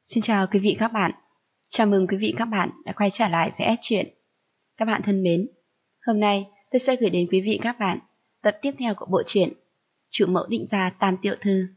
Xin chào quý vị các bạn. Chào mừng quý vị các bạn đã quay trở lại với S Truyện. Các bạn thân mến, hôm nay tôi sẽ gửi đến quý vị các bạn tập tiếp theo của bộ truyện Chủ mẫu định gia Tam tiểu thư.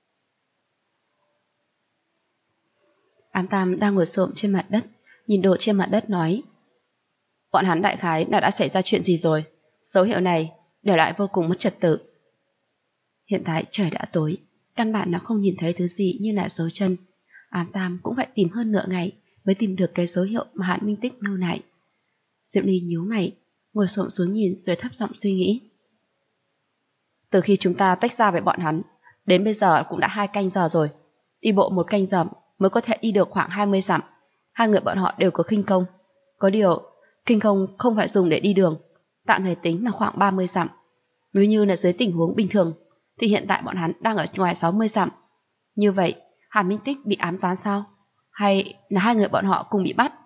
Ám Tam đang ngồi xổm trên mặt đất, nhìn đồ trên mặt đất nói: bọn hắn đại khái là đã xảy ra chuyện gì rồi? Dấu hiệu này để lại vô cùng mất trật tự. Hiện tại trời đã tối, căn bản nó không nhìn thấy thứ gì như là dấu chân. Ám Tam cũng phải tìm hơn nửa ngày mới tìm được cái dấu hiệu mà Hàn Minh Tích lưu lại. Diệu Ly nhíu mày, ngồi xổm xuống nhìn rồi thấp giọng suy nghĩ. Từ khi chúng ta tách ra với bọn hắn, đến bây giờ cũng đã 2 canh giờ rồi. Đi bộ 1 canh giờ mới có thể đi được khoảng 20 dặm. Hai người bọn họ đều có khinh công. Có điều, khinh công không phải dùng để đi đường, tạm thời tính là khoảng 30 dặm. Nếu như là dưới tình huống bình thường, thì hiện tại bọn hắn đang ở ngoài 60 dặm. Như vậy, Hàn Minh Tích bị ám toán sao? Hay là hai người bọn họ cùng bị bắt?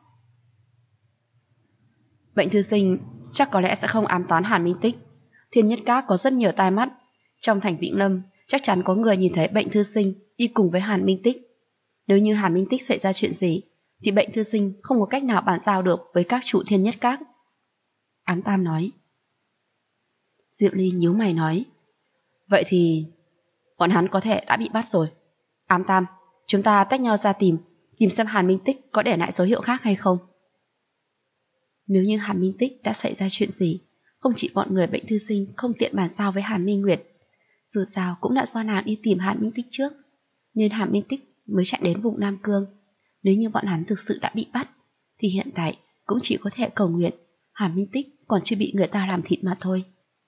Bệnh thư sinh chắc có lẽ sẽ không ám toán Hàn Minh Tích. Thiên Nhất Các có rất nhiều tai mắt. Trong thành Vĩnh Lâm, chắc chắn có người nhìn thấy bệnh thư sinh đi cùng với Hàn Minh Tích. Nếu như Hàn Minh Tích xảy ra chuyện gì, thì bệnh thư sinh không có cách nào bàn giao được với các chủ Thiên Nhất Các. Ám Tam nói. Diệu Ly nhíu mày nói. Vậy thì bọn hắn có thể đã bị bắt rồi. Ám Tam, chúng ta tách nhau ra tìm xem Hàn Minh Tích có để lại dấu hiệu khác hay không. Nếu như Hàn Minh Tích đã xảy ra chuyện gì, không chỉ bọn người bệnh thư sinh không tiện bàn giao với Hàn Minh Nguyệt. Dù sao cũng đã do nàng đi tìm Hàn Minh Tích trước, nên Hàn Minh Tích mới chạy đến vùng Nam Cương. Nếu như bọn hắn thực sự đã bị bắt, thì hiện tại cũng chỉ có thể cầu nguyện Hàn Minh Tích còn chưa bị người ta làm thịt mà thôi.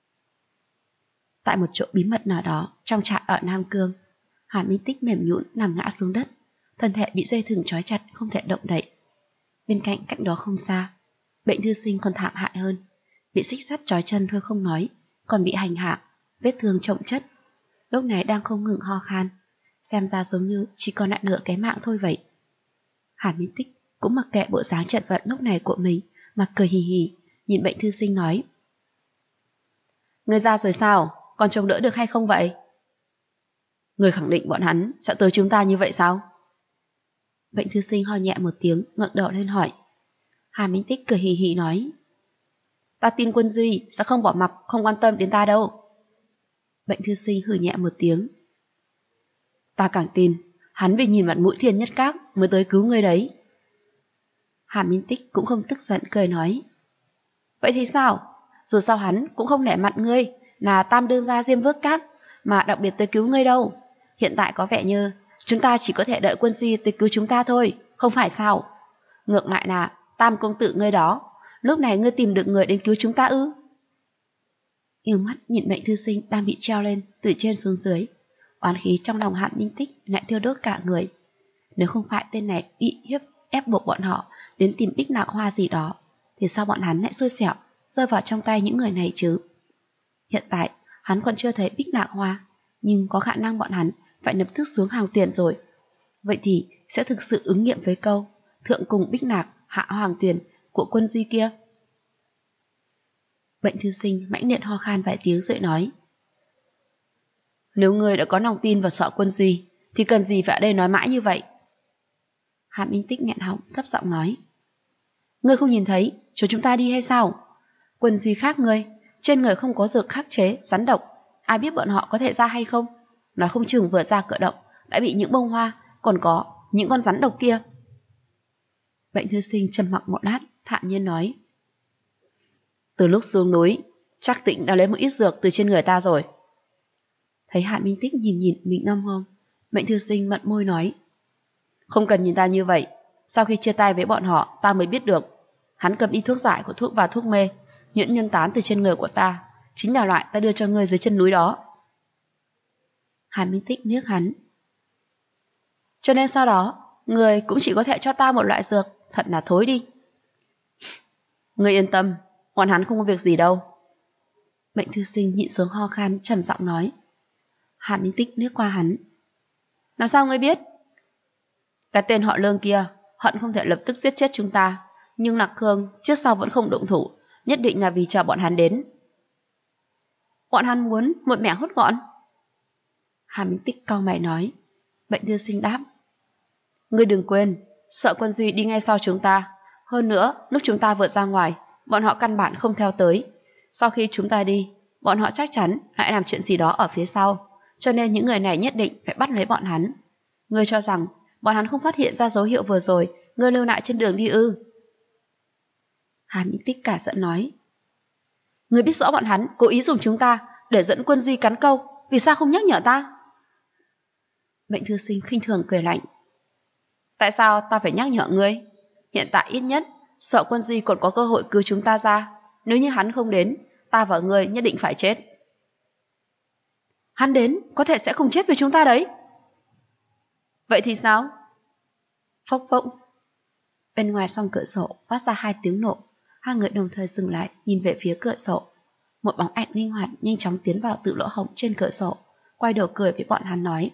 Tại một chỗ bí mật nào đó trong trại ở Nam Cương, Hàn Minh Tích mềm nhũn nằm ngã xuống đất, thân thể bị dây thừng trói chặt không thể động đậy. Bên cạnh cách đó không xa, bệnh thư sinh còn thảm hại hơn, bị xích sắt trói chân thôi không nói, còn bị hành hạ, vết thương chồng chất. Lúc này đang không ngừng ho khan, xem ra giống như chỉ còn lại nửa cái mạng thôi vậy. Hàn Minh Tích cũng mặc kệ bộ dáng chật vật lúc này của mình mà cười hì hì, nhìn bệnh thư sinh nói: Người ra rồi sao? Còn chống đỡ được hay không vậy? Người khẳng định bọn hắn sẽ tới chúng ta như vậy sao? Bệnh thư sinh ho nhẹ một tiếng, ngẩng đầu lên hỏi. Hàn Minh Tích cười hì hì nói: Ta tin Quân Duy sẽ không bỏ mặc, không quan tâm đến ta đâu. Bệnh thư sinh hừ nhẹ một tiếng. Ta càng tin, hắn vì nhìn mặt mũi Thiên Nhất Các mới tới cứu ngươi đấy. Hàn Minh Tích cũng không tức giận, cười nói: Vậy thì sao? Dù sao hắn cũng không nể mặt ngươi là Tam đương gia Diêm Vước Các mà đặc biệt tới cứu ngươi đâu. Hiện tại có vẻ như chúng ta chỉ có thể đợi Quân Duy tới cứu chúng ta thôi, không phải sao? Ngược lại là Tam công tử ngươi đó, lúc này ngươi tìm được người đến cứu chúng ta ư? Yêu mắt nhìn bệnh thư sinh đang bị treo lên từ trên xuống dưới, oán khí trong lòng Hàn Minh Tích lại thiêu đốt cả người. Nếu không phải tên này bị ép buộc bọn họ đến tìm Bích Nạc Hoa gì đó, thì sao bọn hắn lại xui xẻo rơi vào trong tay những người này chứ? Hiện tại hắn còn chưa thấy Bích Nạc Hoa, nhưng có khả năng bọn hắn phải lập tức xuống hàng tuyển rồi. Vậy thì sẽ thực sự ứng nghiệm với câu thượng cùng Bích Nạc, hạ hoàng tuyển của Quân Duy kia. Bệnh thư sinh mãnh liệt ho khan vài tiếng rồi nói: Nếu ngươi đã có lòng tin và sợ Quân Duy, thì cần gì phải ở đây nói mãi như vậy? Hàn Minh Tích nghẹn họng thấp giọng nói: Ngươi không nhìn thấy cho chúng ta đi hay sao? Quân Duy khác ngươi, trên người không có dược khắc chế rắn độc, ai biết bọn họ có thể ra hay không? Nói không chừng vừa ra cửa động đã bị những bông hoa, còn có những con rắn độc kia. Bệnh thư sinh trầm mặc một lát, thản nhiên nói: Từ lúc xuống núi, chắc Tĩnh đã lấy một ít dược từ trên người ta rồi. Thấy Hàn Minh Tích nhìn mình ngâm ngâm, bệnh thư sinh mận môi nói: Không cần nhìn ta như vậy, sau khi chia tay với bọn họ ta mới biết được. Hắn cầm đi thuốc giải của thuốc và thuốc mê, nhuyễn nhân tán từ trên người của ta, chính là loại ta đưa cho ngươi dưới chân núi đó. Hàn Minh Tích liếc hắn: Cho nên sau đó, ngươi cũng chỉ có thể cho ta một loại dược, thật là thối đi. Ngươi yên tâm, bọn hắn không có việc gì đâu. Bệnh thư sinh nhịn xuống ho khan, trầm giọng nói. Hàn Minh Tích liếc qua hắn: Làm sao ngươi biết? Cái tên họ Lương kia hận không thể lập tức giết chết chúng ta, nhưng Lạc Khương trước sau vẫn không động thủ, nhất định là vì chờ bọn hắn đến. Bọn hắn muốn một mẻ hốt gọn? Hàn Minh Tích cau mày nói. Bệnh thư sinh đáp: Ngươi đừng quên, Sợ Quân Duy đi ngay sau chúng ta. Hơn nữa, lúc chúng ta vượt ra ngoài, bọn họ căn bản không theo tới. Sau khi chúng ta đi, bọn họ chắc chắn lại làm chuyện gì đó ở phía sau, cho nên những người này nhất định phải bắt lấy bọn hắn. Ngươi cho rằng bọn hắn không phát hiện ra dấu hiệu vừa rồi ngươi lưu lại trên đường đi ư? Hàn Minh Tích cả giận nói. Ngươi biết rõ bọn hắn cố ý dùng chúng ta để dẫn Quân Duy cắn câu, vì sao không nhắc nhở ta? Bệnh thư sinh khinh thường cười lạnh. Tại sao ta phải nhắc nhở ngươi? Hiện tại ít nhất Sợ Quân Duy còn có cơ hội cứu chúng ta ra. Nếu như hắn không đến, ta và ngươi nhất định phải chết. Hắn đến có thể sẽ không chết vì chúng ta đấy. Vậy thì sao? Phốc phốc. Bên ngoài song cửa sổ phát ra 2 tiếng nổ. Hai người đồng thời dừng lại nhìn về phía cửa sổ. Một bóng ảnh linh hoạt nhanh chóng tiến vào tự lỗ hổng trên cửa sổ, quay đầu cười với bọn hắn nói.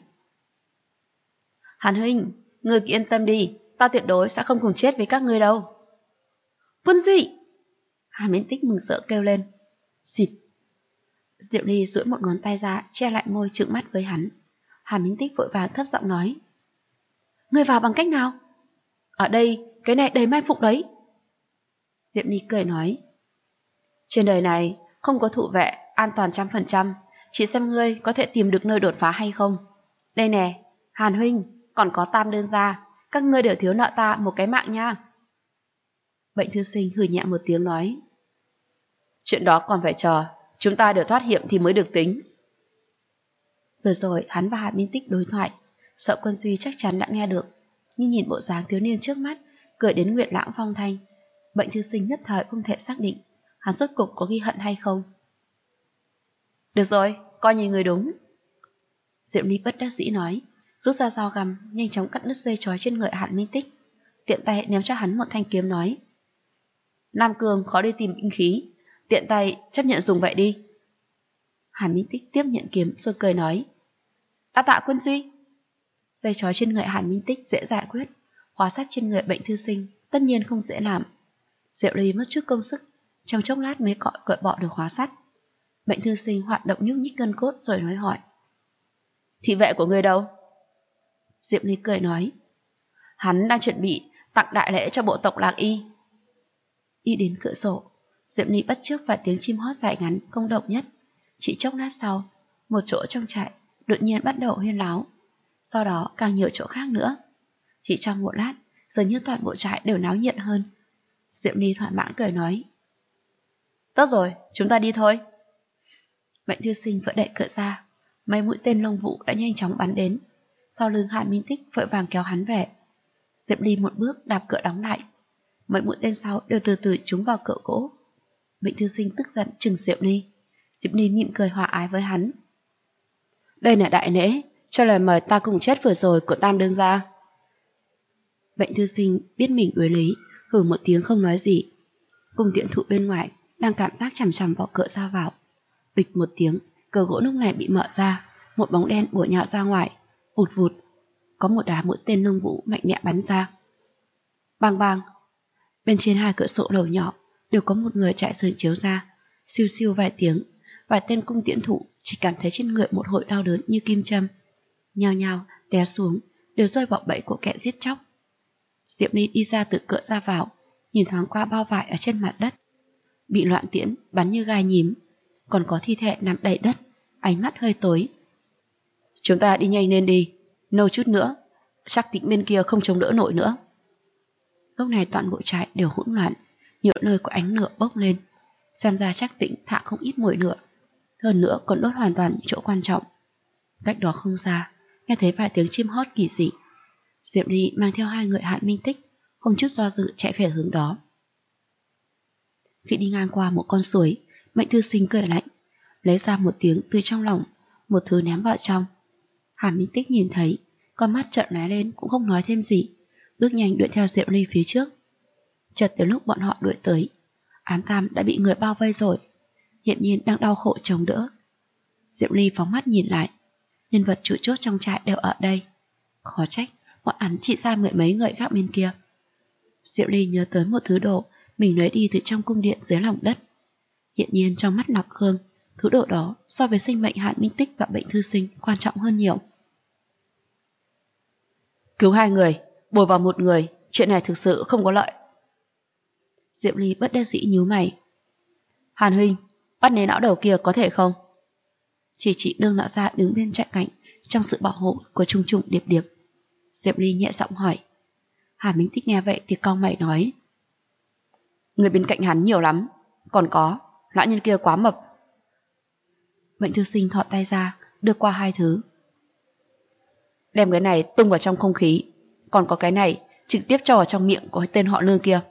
Hàn huynh, ngươi cứ yên tâm đi, ta tuyệt đối sẽ không cùng chết với các ngươi đâu. Quân Duy! Hàn Minh Tích mừng rỡ kêu lên. Xịt! Diệu Ly duỗi một ngón tay ra che lại môi trừng mắt với hắn. Hàn Minh Tích vội vàng thấp giọng nói. Ngươi vào bằng cách nào? Ở đây, cái này đầy mai phục đấy. Diệu Ly cười nói. Trên đời này không có thủ vệ an toàn 100%, chỉ xem ngươi có thể tìm được nơi đột phá hay không. Đây nè, Hàn huynh, còn có Tam đơn gia, các ngươi đều thiếu nợ ta một cái mạng nha. Bệnh thư sinh hừ nhẹ một tiếng nói. Chuyện đó còn phải chờ, chúng ta đều thoát hiểm thì mới được tính. Vừa rồi hắn và Hàn Minh Tích đối thoại, Sợ Quân Duy chắc chắn đã nghe được, nhưng nhìn bộ dáng thiếu niên trước mắt cười đến nguyện lãng phong thanh, bệnh thư sinh nhất thời không thể xác định hắn rốt cục có ghi hận hay không. Được rồi, coi như người đúng. Diệu Ly bất đắc dĩ nói, rút ra dao găm nhanh chóng cắt đứt dây trói trên người Hàn Minh Tích, tiện tay ném cho hắn một thanh kiếm nói. Nam Cường khó đi tìm binh khí, tiện tay chấp nhận dùng vậy đi. Hàn Minh Tích tiếp nhận kiếm rồi cười nói. Đa tạ Quân Duy. Dây trói trên người Hàn Minh Tích dễ giải quyết, khóa sắt trên người bệnh thư sinh tất nhiên không dễ làm. Diệu Ly mất chút công sức, trong chốc lát mới cởi bỏ được khóa sắt. Bệnh thư sinh hoạt động nhúc nhích gân cốt rồi nói hỏi. Thị vệ của người đâu? Diệu Ly cười nói. Hắn đang chuẩn bị tặng đại lễ cho bộ tộc Lạc Y. Đi đến cửa sổ, Diệu Ly bắt chước vài tiếng chim hót dài ngắn công động nhất. Chỉ chốc lát sau, một chỗ trong trại đột nhiên bắt đầu huyên náo, sau đó càng nhiều chỗ khác nữa. Chỉ trong một lát, dường như toàn bộ trại đều náo nhiệt hơn. Diệu Ly thỏa mãn cười nói. Tốt rồi, chúng ta đi thôi. Bệnh thư sinh vỡ đẩy cửa ra, mấy mũi tên lông vũ đã nhanh chóng bắn đến. Sau lưng Hàn Minh Tích vội vàng kéo hắn về. Diệu Ly một bước đạp cửa đóng lại. Mấy mũi tên sau đều từ từ trúng vào cửa gỗ. Bệnh thư sinh tức giận trừng Diệu Ly. Diệu Ly mỉm cười hòa ái với hắn. Đây là đại lễ cho lời mời ta cùng chết vừa rồi của Tam đương gia. Bệnh thư sinh biết mình đối lý, hừ một tiếng không nói gì. Cung tiễn thụ bên ngoài đang cảm giác chằm chằm vào cửa ra vào. Bịch một tiếng, cửa gỗ lúc này bị mở ra, một bóng đen bổ nhào ra ngoài, vụt vụt. Có một đám mũi tên lông vũ mạnh mẽ bắn ra. Bang bang. Bên trên 2 cửa sổ lầu nhỏ đều có một người chạy sườn chiếu ra, siêu siêu vài tiếng. Vài tên cung tiễn thủ chỉ cảm thấy trên người một hồi đau đớn như kim châm, nhao nhao té xuống, đều rơi vào bẫy của kẻ giết chóc. Diệu Ly đi ra từ cửa ra vào, nhìn thoáng qua bao vải ở trên mặt đất, bị loạn tiễn bắn như gai nhím, còn có thi thể nằm đầy đất, ánh mắt hơi tối. Chúng ta đi nhanh lên đi, nâu chút nữa, chắc Tĩnh bên kia không chống đỡ nổi nữa. Lúc này toàn bộ trại đều hỗn loạn, nhiều nơi có ánh lửa bốc lên, xem ra chắc Tĩnh thả không ít mồi lửa, hơn nữa còn đốt hoàn toàn những chỗ quan trọng. Cách đó không xa, nghe thấy vài tiếng chim hót kỳ dị. Diệu Ly mang theo 2 người Hàn Minh Tích, không chút do dự chạy về hướng đó. Khi đi ngang qua một con suối, Mệnh thư sinh cười lạnh, lấy ra một tiếng từ trong lòng, một thứ ném vào trong. Hàn Minh Tích nhìn thấy, con mắt trợn lóe lên cũng không nói thêm gì, bước nhanh đuổi theo Diệu Ly phía trước. Chợt từ lúc bọn họ đuổi tới, Ám Tam đã bị người bao vây rồi, hiện nhiên đang đau khổ chống đỡ. Diệu Ly phóng mắt nhìn lại, nhân vật chủ chốt trong trại đều ở đây. Khó trách bọn hắn chỉ ra 10 mấy người khác bên kia. Diệu Ly nhớ tới một thứ đồ mình lấy đi từ trong cung điện dưới lòng đất. Hiện nhiên trong mắt Lạc Khương, thứ đồ đó so với sinh mệnh Hàn Minh Tích và bệnh thư sinh quan trọng hơn nhiều. Cứu 2 người, Bồi vào một người, chuyện này thực sự không có lợi. Diệp Ly bất đắc dĩ nhíu mày. Hàn huynh, bắt nế não đầu kia có thể không? Chỉ Lương lão gia đứng bên cạnh cạnh trong sự bảo hộ của Trung Trung Điệp Điệp. Diệp Ly nhẹ giọng hỏi. Hàn Minh Tích nghe vậy thì cau mày nói. Người bên cạnh hắn nhiều lắm, còn có, lão nhân kia quá mập. Bệnh thư sinh thọ tay ra, đưa qua hai thứ. Đem cái này tung vào trong không khí, còn có cái này trực tiếp cho vào trong miệng của tên họ Lương kia.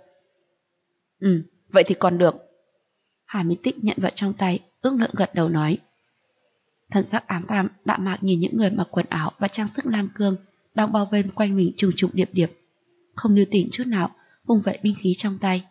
Vậy thì còn được. Hàn Minh Tích nhận vật trong tay, ước lượng gật đầu nói. Thần sắc ám tam đạm mạc nhìn những người mặc quần áo và trang sức lam cương đang bao vây quanh mình trùng trùng điệp điệp, không lưu tình chút nào vung vẩy binh khí trong tay.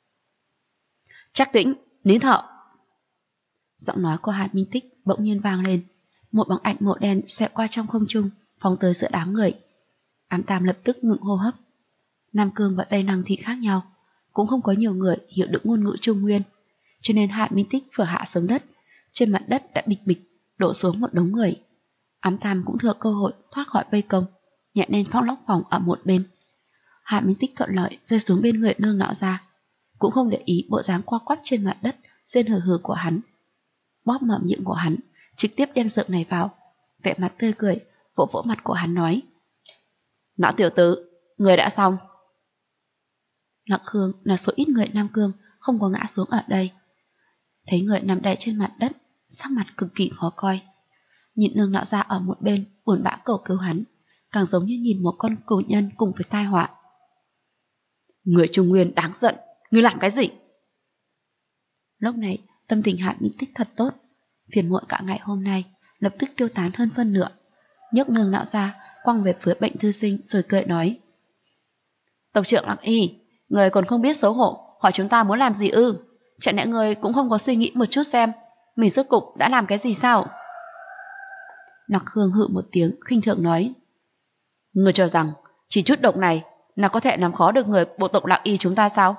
Trác Tĩnh, nín thở. Giọng nói của Hàn Minh Tích bỗng nhiên vang lên, một bóng ảnh màu đen xẹt qua trong không trung, phóng tới giữa đám người. Ám tam lập tức ngừng hô hấp. Nam Cương và Tây Lăng thì khác nhau, cũng không có nhiều người hiểu được ngôn ngữ Trung Nguyên, cho nên Hàn Minh Tích vừa hạ xuống đất, trên mặt đất đã bịch bịch đổ xuống một đống người. Ám tam cũng thừa cơ hội thoát khỏi vây công, nhẹ lên phong lóc phòng ở một bên. Hàn Minh Tích thuận lợi rơi xuống bên người Lương lão gia, cũng không để ý bộ dáng qua quắp trên mặt đất rên hừ hừ của hắn. Bóp mở miệng của hắn, trực tiếp đem rượu này vào, vẻ mặt tươi cười, vỗ vỗ mặt của hắn nói. Lão tiểu tử, người đã xong. Lặng Khương là số ít người Nam Cương không có ngã xuống ở đây. Thấy người nằm đầy trên mặt đất, sắc mặt cực kỳ khó coi. Nhìn Lương lão gia ở một bên buồn bã cầu cứu hắn, càng giống như nhìn một con cừu nhân cùng với tai họa. Người Trung Nguyên đáng giận, ngươi làm cái gì? Lúc này tâm tình Hàn Minh Tích thật tốt, phiền muộn cả ngày hôm nay lập tức tiêu tán hơn phân nửa, nhấc Lương lão gia quăng về phía bệnh thư sinh rồi cười nói. Tộc trưởng Lặng Y, người còn không biết xấu hổ hỏi chúng ta muốn làm gì ư? Chẳng lẽ người cũng không có suy nghĩ một chút xem mình rốt cục đã làm cái gì sao? Lạc Hương hự một tiếng khinh thường nói. Người cho rằng chỉ chút độc này là có thể làm khó được người bộ tộc Lặng Y chúng ta sao?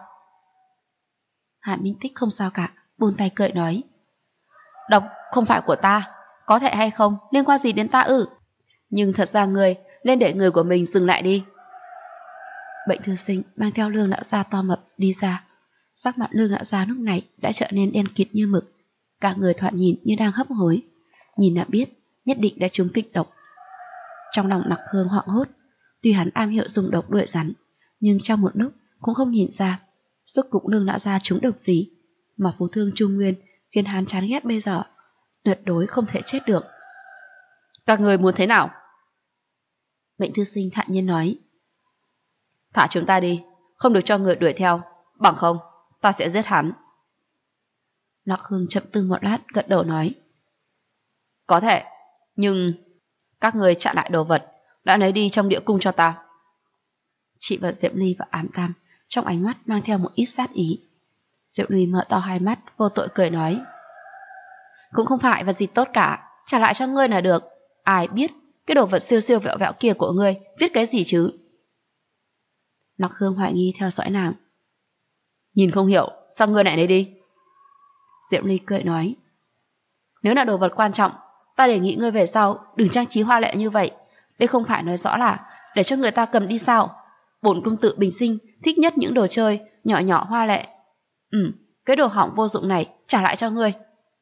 Hàn Minh Tích không sao cả, buông tay cười nói. Độc không phải của ta, có thể hay không liên quan gì đến ta ư? Nhưng thật ra người nên để người của mình dừng lại đi. Bệnh thư sinh mang theo Lương lão gia to mập đi ra. Sắc mặt Lương lão gia lúc này đã trở nên đen kịt như mực, cả người thoạt nhìn như đang hấp hối, nhìn là biết nhất định đã trúng kịch độc. Trong lòng Lạc Hương hoảng hốt, tuy hắn am hiểu dùng độc đuổi rắn, nhưng trong một lúc cũng không nhìn ra rốt cục Lương lão gia trúng độc gì, mà phú thương Trung Nguyên khiến hắn chán ghét bây giờ, tuyệt đối không thể chết được. Các người muốn thế nào? Bệnh thư sinh thản nhiên nói. Thả chúng ta đi, không được cho người đuổi theo, bằng không ta sẽ giết hắn. Lạc Hương chậm tư một lát gật đầu nói. Có thể, nhưng các người trả lại đồ vật đã lấy đi trong địa cung cho ta. Chị và Diệp Ly và Ám Tam trong ánh mắt mang theo một ít sát ý. Diệp Ly mở to hai mắt vô tội cười nói. Cũng không phải vật gì tốt cả, trả lại cho ngươi là được. Ai biết cái đồ vật siêu siêu vẹo vẹo kia của ngươi viết cái gì chứ? Lạc Hương hoài nghi theo dõi nàng. Nhìn không hiểu, sao ngươi lại lấy đi? Diệp Ly cười nói. Nếu là đồ vật quan trọng, ta đề nghị ngươi về sau đừng trang trí hoa lệ như vậy. Đây không phải nói rõ là để cho người ta cầm đi sao? Bổn công tử bình sinh thích nhất những đồ chơi nhỏ nhỏ hoa lệ. Cái đồ hỏng vô dụng này trả lại cho ngươi.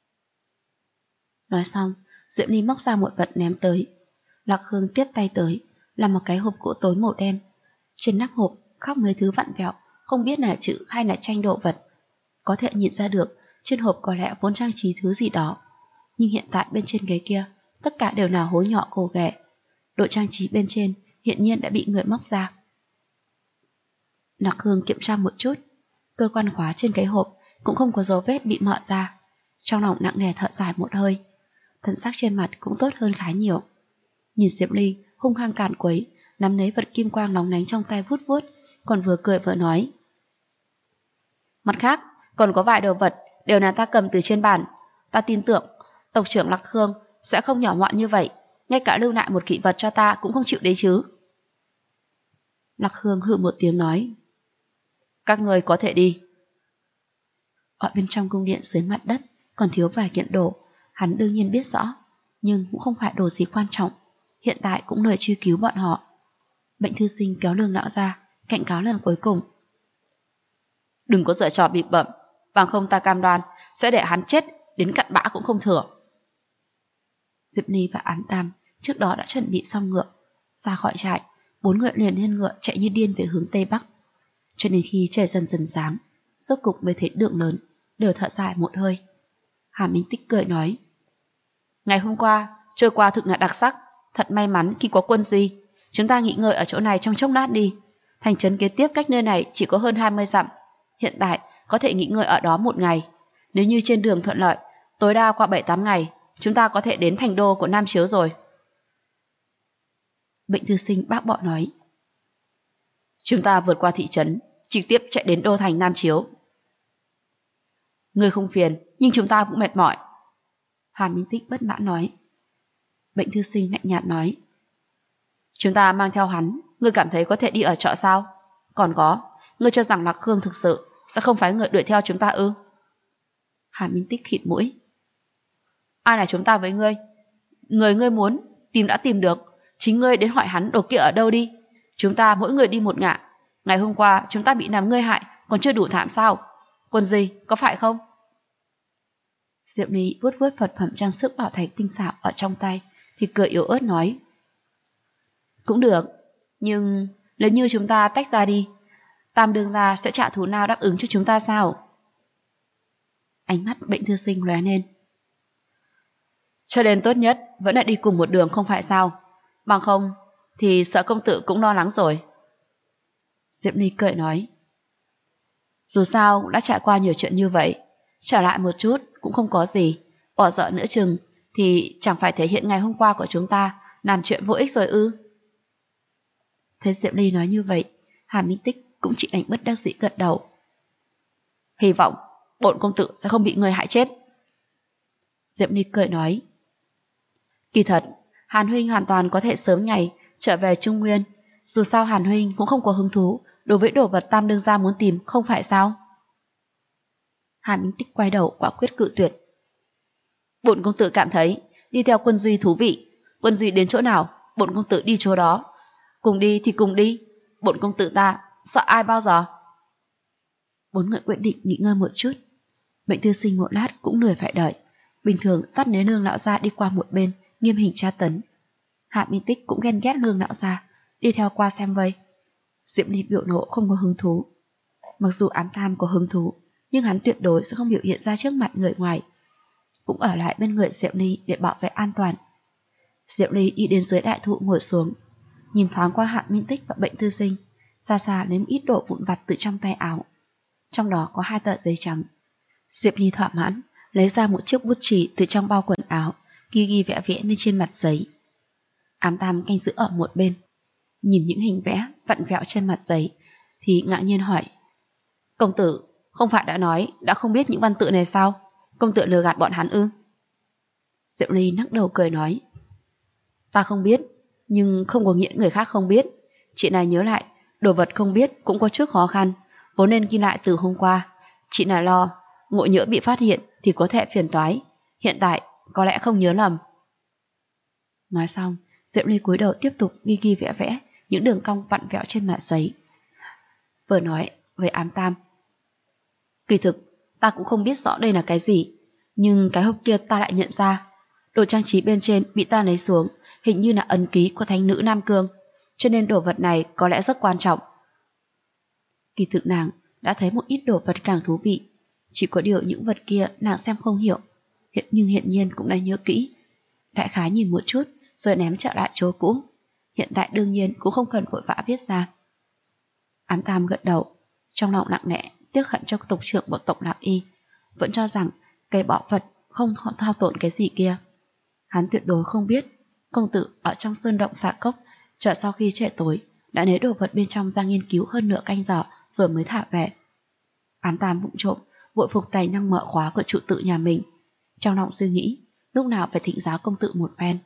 Nói xong, Diệp Ly móc ra một vật ném tới. Lạc Hương tiếp tay tới, là một cái hộp gỗ tối màu đen. Trên nắp hộp khắc mấy thứ vặn vẹo, không biết là chữ hay là tranh đồ vật. Có thể nhìn ra được trên hộp có lẽ vốn trang trí thứ gì đó, nhưng hiện tại bên trên cái kia tất cả đều là hố nhỏ gồ ghề. Đồ trang trí bên trên hiện nhiên đã bị người móc ra. Lạc Hương kiểm tra một chút, cơ quan khóa trên cái hộp cũng không có dấu vết bị mở ra. Trong lòng nặng nề thở dài một hơi, thân sắc trên mặt cũng tốt hơn khá nhiều. Nhìn Diệp Ly hung hăng càn quấy, nắm lấy vật kim quang nóng nánh trong tay vuốt vuốt, còn vừa cười vừa nói. Mặt khác, còn có vài đồ vật đều là ta cầm từ trên bàn. Ta tin tưởng tộc trưởng Lạc Hương sẽ không nhỏ mọn như vậy, ngay cả lưu lại một kỷ vật cho ta cũng không chịu đấy chứ. Lạc Hương hừ một tiếng nói. Các người có thể đi. Ở bên trong cung điện dưới mặt đất còn thiếu vài kiện đồ, hắn đương nhiên biết rõ, nhưng cũng không phải đồ gì quan trọng, hiện tại cũng lười truy cứu bọn họ. Bệnh thư sinh kéo Lương lão ra, cảnh cáo lần cuối cùng. Đừng có giở trò bịp bợm, bằng không ta cam đoan sẽ để hắn chết đến cặn bã cũng không thừa. Diệp Ly và Ám Tam trước đó đã chuẩn bị xong ngựa. Ra khỏi trại, 4 người liền lên ngựa chạy như điên về hướng Tây Bắc. Cho đến khi trời dần dần sáng, rốt cục mới thấy đường lớn, đều thở dài một hơi. Hàn Minh Tích cười nói: Ngày hôm qua, trôi qua thực là đặc sắc, thật may mắn khi có Quân Duy. Chúng ta nghỉ ngơi ở chỗ này trong chốc lát đi. Thành trấn kế tiếp cách nơi này chỉ có hơn 20 dặm. Hiện tại có thể nghỉ ngơi ở đó một ngày. Nếu như trên đường thuận lợi, tối đa qua 7-8 ngày, chúng ta có thể đến thành đô của Nam Chiếu rồi. Bệnh thư sinh bác bỏ nói: Chúng ta vượt qua thị trấn, trực tiếp chạy đến đô thành Nam Chiếu. Ngươi không phiền, nhưng chúng ta cũng mệt mỏi. Hàn Minh Tích bất mãn nói. Bệnh thư sinh lạnh nhạt nói: Chúng ta mang theo hắn, ngươi cảm thấy có thể đi ở trọ sao? Còn có, ngươi cho rằng Lạc Khương thực sự sẽ không phái người đuổi theo chúng ta ư? Hàn Minh Tích khịt mũi. Ai là chúng ta với ngươi? Người ngươi muốn tìm đã tìm được, chính ngươi đến hỏi hắn đồ kia ở đâu đi. Chúng ta mỗi người đi một ngả. Ngày hôm qua chúng ta bị làm ngươi hại, còn chưa đủ thảm sao? Quân gì, có phải không? Diệp Ly vuốt vuốt vật phẩm trang sức bảo thạch tinh xảo ở trong tay, thì cười yếu ớt nói: Cũng được, nhưng nếu như chúng ta tách ra đi, Tam đương gia sẽ trả thù nào đáp ứng cho chúng ta sao? Ánh mắt bệnh thư sinh lóe lên. Cho nên tốt nhất vẫn là đi cùng một đường không phải sao? Bằng không thì sợ công tử cũng lo lắng rồi. Diệp Ly cười nói: Dù sao cũng đã trải qua nhiều chuyện như vậy, trở lại một chút cũng không có gì. Bỏ dở nữa chừng thì chẳng phải thể hiện ngày hôm qua của chúng ta làm chuyện vô ích rồi ư? Thấy Diệp Ly nói như vậy, Hàn Minh Tích cũng chỉ đành bất đắc dĩ gật đầu. Hy vọng bổn công tử sẽ không bị người hại chết. Diệp Ly cười nói: Kỳ thật, Hàn huynh hoàn toàn có thể sớm ngày trở về Trung Nguyên. Dù sao Hàn huynh cũng không có hứng thú đối với đồ vật Tam đương gia muốn tìm, không phải sao? Hàn Minh Tích quay đầu quả quyết cự tuyệt. Bổn công tử cảm thấy đi theo Quân Duy thú vị. Quân Duy đến chỗ nào, bổn công tử đi chỗ đó. Cùng đi thì cùng đi, bổn công tử ta sợ ai bao giờ? 4 người quyết định nghỉ ngơi một chút. Bệnh thư sinh một lát cũng lười phải đợi. Bình thường tắt nế Lương lão gia đi qua một bên, nghiêm hình tra tấn. Hạ Minh Tích cũng ghen ghét Lương lão gia, đi theo qua xem vây. Diệp Ly biểu lộ không có hứng thú. Mặc dù Ám Tam có hứng thú, nhưng hắn tuyệt đối sẽ không biểu hiện ra trước mặt người ngoài. Cũng ở lại bên người Diệp Ly để bảo vệ an toàn. Diệp Ly đi đến dưới đại thụ ngồi xuống, nhìn thoáng qua Hạ Minh Tích và bệnh thư sinh, xa xa lấy ít đồ vụn vặt từ trong tay áo. Trong đó có 2 tờ giấy trắng. Diệp Ly thỏa mãn lấy ra một chiếc bút chì từ trong bao quần áo, ghi ghi vẽ vẽ lên trên mặt giấy. Ám Tam canh giữ ở một bên, nhìn những hình vẽ vặn vẹo trên mặt giấy thì ngạc nhiên hỏi: Công tử không phải đã nói đã không biết những văn tự này sao? Công tử lừa gạt bọn hắn ư? Diệp Ly lắc đầu cười nói: Ta không biết, nhưng không có nghĩa người khác không biết. Chị này nhớ lại, đồ vật không biết cũng có chút khó khăn, vốn nên ghi lại từ hôm qua. Chị này lo ngộ nhỡ bị phát hiện thì có thể phiền toái. Hiện tại có lẽ không nhớ lầm. Nói xong, Diệp Ly cúi đầu tiếp tục ghi ghi vẽ vẽ những đường cong vặn vẹo trên mặt giấy. Vừa nói với Ám Tam: Kỳ thực ta cũng không biết rõ đây là cái gì, nhưng cái hộp kia ta lại nhận ra. Đồ trang trí bên trên bị ta lấy xuống, hình như là ấn ký của thánh nữ Nam Cương, cho nên đồ vật này có lẽ rất quan trọng. Kỳ thực nàng đã thấy một ít đồ vật càng thú vị, chỉ có điều những vật kia nàng xem không hiểu, nhưng hiện nhiên cũng đã nhớ kỹ. Đại khái nhìn một chút rồi ném trở lại chỗ cũ. Hiện tại đương nhiên cũng không cần vội vã viết ra. Ám Tam gật đầu, trong lòng nặng nề tiếc hận cho tộc trưởng bộ tộc Lạc Y, vẫn cho rằng cái bảo vật không thao tổn cái gì kia. Hắn tuyệt đối không biết công tử ở trong sơn động xạ cốc chợ sau khi trời tối đã lấy đồ vật bên trong ra nghiên cứu hơn nửa canh giờ rồi mới thả về. Ám Tam bụng trộm vội phục tài năng mở khóa của trụ tự nhà mình, trong lòng suy nghĩ lúc nào phải thỉnh giáo công tử một phen.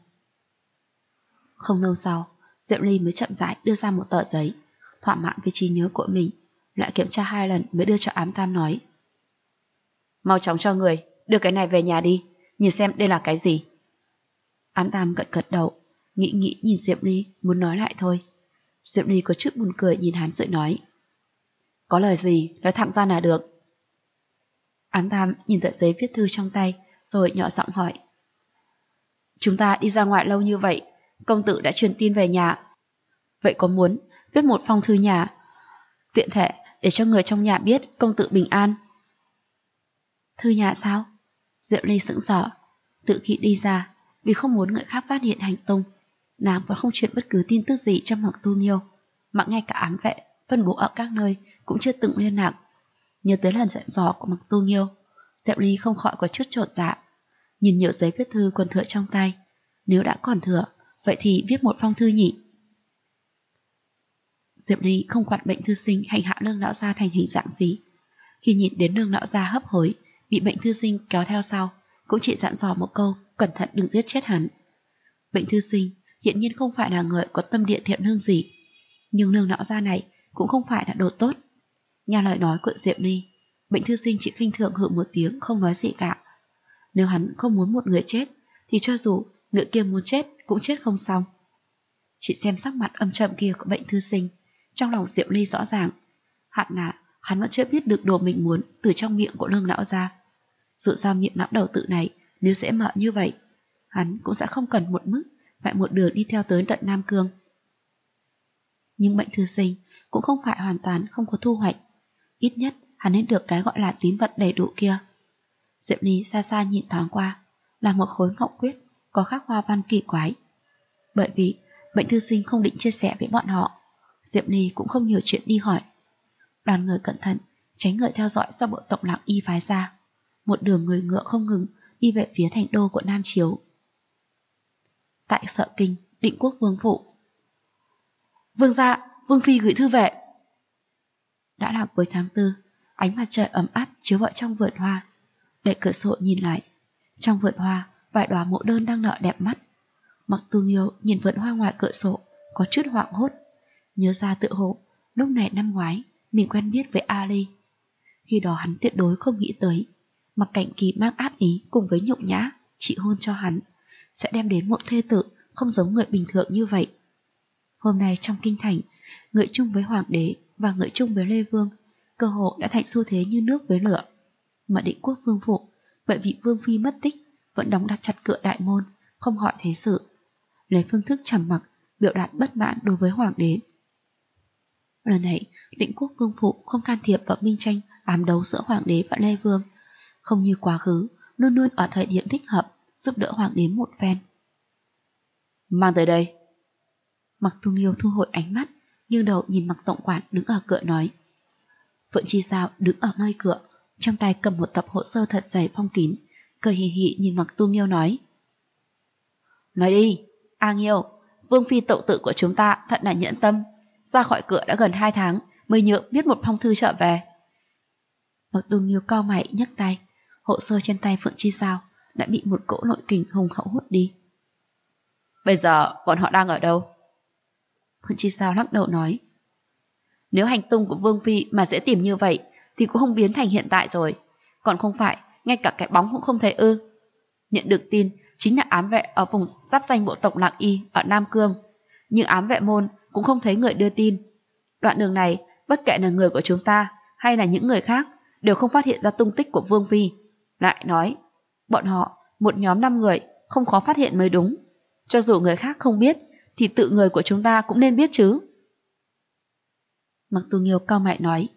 Không lâu sau, Diệu Ly mới chậm rãi đưa ra một tờ giấy, thỏa mãn với trí nhớ của mình, lại kiểm tra 2 lần mới đưa cho Ám Tam nói: Mau chóng cho người đưa cái này về nhà đi, nhìn xem đây là cái gì. Ám Tam gật gật đầu, nghĩ nhìn Diệp Ly muốn nói lại thôi. Diệp Ly có chút buồn cười nhìn hắn rồi nói. Có lời gì, nói thẳng ra là được. Ám Tam nhìn tờ giấy viết thư trong tay, rồi nhỏ giọng hỏi. Chúng ta đi ra ngoài lâu như vậy, công tử đã truyền tin về nhà. Vậy có muốn viết một phong thư nhà, tiện thể để cho người trong nhà biết công tử bình an? Thư nhà sao? Diệp Ly sững sờ. Từ khi đi ra, vì không muốn người khác phát hiện hành tung, nàng vẫn không truyền bất cứ tin tức gì cho Mặc Tu Nghiêu, mà ngay cả ám vệ phân bố ở các nơi cũng chưa từng liên lạc. Nhớ tới lần dặn dò của Mặc Tu Nghiêu, Diệp Ly không khỏi có chút chột dạ. Nhìn nhiều giấy viết thư còn thừa trong tay, nếu đã còn thừa, vậy thì viết một phong thư nhỉ? Diệp Ly không quản bệnh thư sinh hành hạ Lương lão gia thành hình dạng gì. Khi nhìn đến Lương lão gia hấp hối, bị bệnh thư sinh kéo theo sau, cũng chỉ dặn dò một câu, cẩn thận đừng giết chết hắn. Bệnh thư sinh hiện nhiên không phải là người có tâm địa thiện lương gì, nhưng Lương lão gia này cũng không phải là đồ tốt. Nghe lời nói của Diệp Ly, bệnh thư sinh chỉ khinh thường hừ một tiếng, không nói gì cả. Nếu hắn không muốn một người chết, thì cho dù người kia muốn chết cũng chết không xong. Chỉ xem sắc mặt âm trầm kia của bệnh thư sinh, trong lòng Diệp Ly rõ ràng, hẳn là hắn vẫn chưa biết được đồ mình muốn từ trong miệng của Lương lão gia. Dù sao miệng lão đầu tự này nếu dễ mở như vậy, hắn cũng sẽ không cần một mức phải một đường đi theo tới tận Nam Cương. Nhưng bệnh thư sinh cũng không phải hoàn toàn không có thu hoạch, ít nhất hắn nên được cái gọi là tín vật đầy đủ kia. Diệp Ly xa xa nhìn thoáng qua, là một khối ngọc quyết có khắc hoa văn kỳ quái. Bởi vì bệnh thư sinh không định chia sẻ với bọn họ, Diệp Ly cũng không nhiều chuyện đi hỏi. Đoàn người cẩn thận tránh người theo dõi do bộ tộc Lạng Y phái ra, một đường người ngựa không ngừng đi về phía thành đô của Nam Chiếu. Tại Sợ Kinh, Định Quốc Vương phủ. Vương gia, Vương phi gửi thư về. Đã là cuối tháng 4, ánh mặt trời ấm áp chiếu vào trong vườn hoa. Đẩy cửa sổ nhìn lại, trong vườn hoa vài đóa mộ đơn đang nở đẹp mắt. Mặc Tu Nghiêu nhìn vườn hoa ngoài cửa sổ có chút hoảng hốt, nhớ ra tự hồ lúc này năm ngoái mình quen biết với Ali. Khi đó hắn tuyệt đối không nghĩ tới Mặc Cảnh Kỳ mang ác ý cùng với nhục nhã chị hôn cho hắn sẽ đem đến một thê tử không giống người bình thường như vậy. Hôm nay trong kinh thành, người chung với hoàng đế và người chung với Lê Vương cơ hội đã thành xu thế như nước với lửa. Mà Định Quốc Vương phủ bởi vì Vương phi mất tích vẫn đóng đặt chặt cửa đại môn, không hỏi thế sự, lấy phương thức trầm mặc biểu đạt bất mãn đối với hoàng đế. Lần này, Định Quốc Vương phủ không can thiệp vào minh tranh ám đấu giữa hoàng đế và Lê Vương, không như quá khứ, luôn luôn ở thời điểm thích hợp giúp đỡ hoàng đế một phen. Mang tới đây. Mặc Tu Nghiêu thu hồi ánh mắt, nghiêng đầu nhìn Mặc tổng quản đứng ở cửa nói. Phượng Chi Giao đứng ở nơi cửa, trong tay cầm một tập hồ sơ thật dày phong kín, cười hì hì nhìn Mặc Tu Nghiêu nói. Nói đi, A Nghiêu, Vương phi tậu tự của chúng ta thật là nhẫn tâm, ra khỏi cửa đã gần 2 tháng mới nhượng viết một phong thư trở về. Mặc Tu Nghiêu cau mày nhấc tay, hồ sơ trên tay Phượng Chi Giao đã bị một cỗ nội kình hùng hậu hút đi. Bây giờ bọn họ đang ở đâu? Phượng Chi Giao lắc đầu nói. Nếu hành tung của Vương phi mà dễ tìm như vậy thì cũng không biến thành hiện tại rồi, còn không phải ngay cả cái bóng cũng không thấy ư? Nhận được tin chính là ám vệ ở vùng giáp danh bộ tộc Lạng Y ở Nam Cương, nhưng ám vệ môn cũng không thấy người đưa tin. Đoạn đường này bất kể là người của chúng ta hay là những người khác đều không phát hiện ra tung tích của Vương phi. Lại nói bọn họ một nhóm 5 người không khó phát hiện mới đúng, cho dù người khác không biết thì tự người của chúng ta cũng nên biết chứ. Mặc Tu Nghiêu cau mày nói.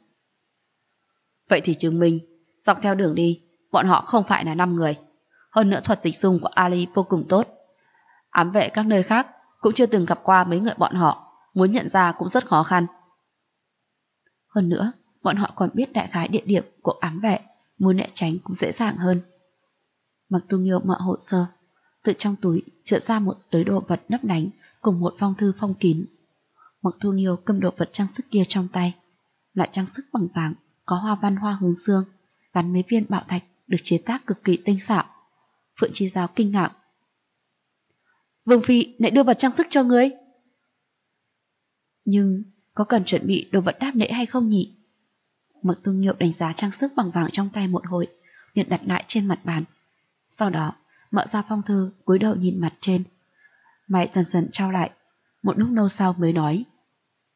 Vậy thì chứng minh dọc theo đường đi bọn họ không phải là 5 người. Hơn nữa thuật dịch dung của Ali vô cùng tốt. Ám vệ các nơi khác cũng chưa từng gặp qua mấy người bọn họ, muốn nhận ra cũng rất khó khăn. Hơn nữa, bọn họ còn biết đại khái địa điểm của ám vệ, muốn né tránh cũng dễ dàng hơn. Mặc Tu Nghiêu mở hồ sơ, từ trong túi chợt ra một túi đồ vật nấp đánh cùng một phong thư phong kín. Mặc Tu Nghiêu cầm đồ vật trang sức kia trong tay, loại trang sức bằng vàng có hoa văn hoa hướng dương, gắn mấy viên bảo thạch được chế tác cực kỳ tinh xảo. Phượng Chi Giao kinh ngạc. Vương phi lại đưa vật trang sức cho ngươi. Nhưng có cần chuẩn bị đồ vật đáp lễ hay không nhỉ? Mặc Tu Nghiêu đánh giá trang sức bằng vàng trong tay một hồi, liền đặt lại trên mặt bàn. Sau đó mở ra phong thư, cúi đầu nhìn mặt trên. Mày dần dần trao lại, một lúc lâu sau mới nói.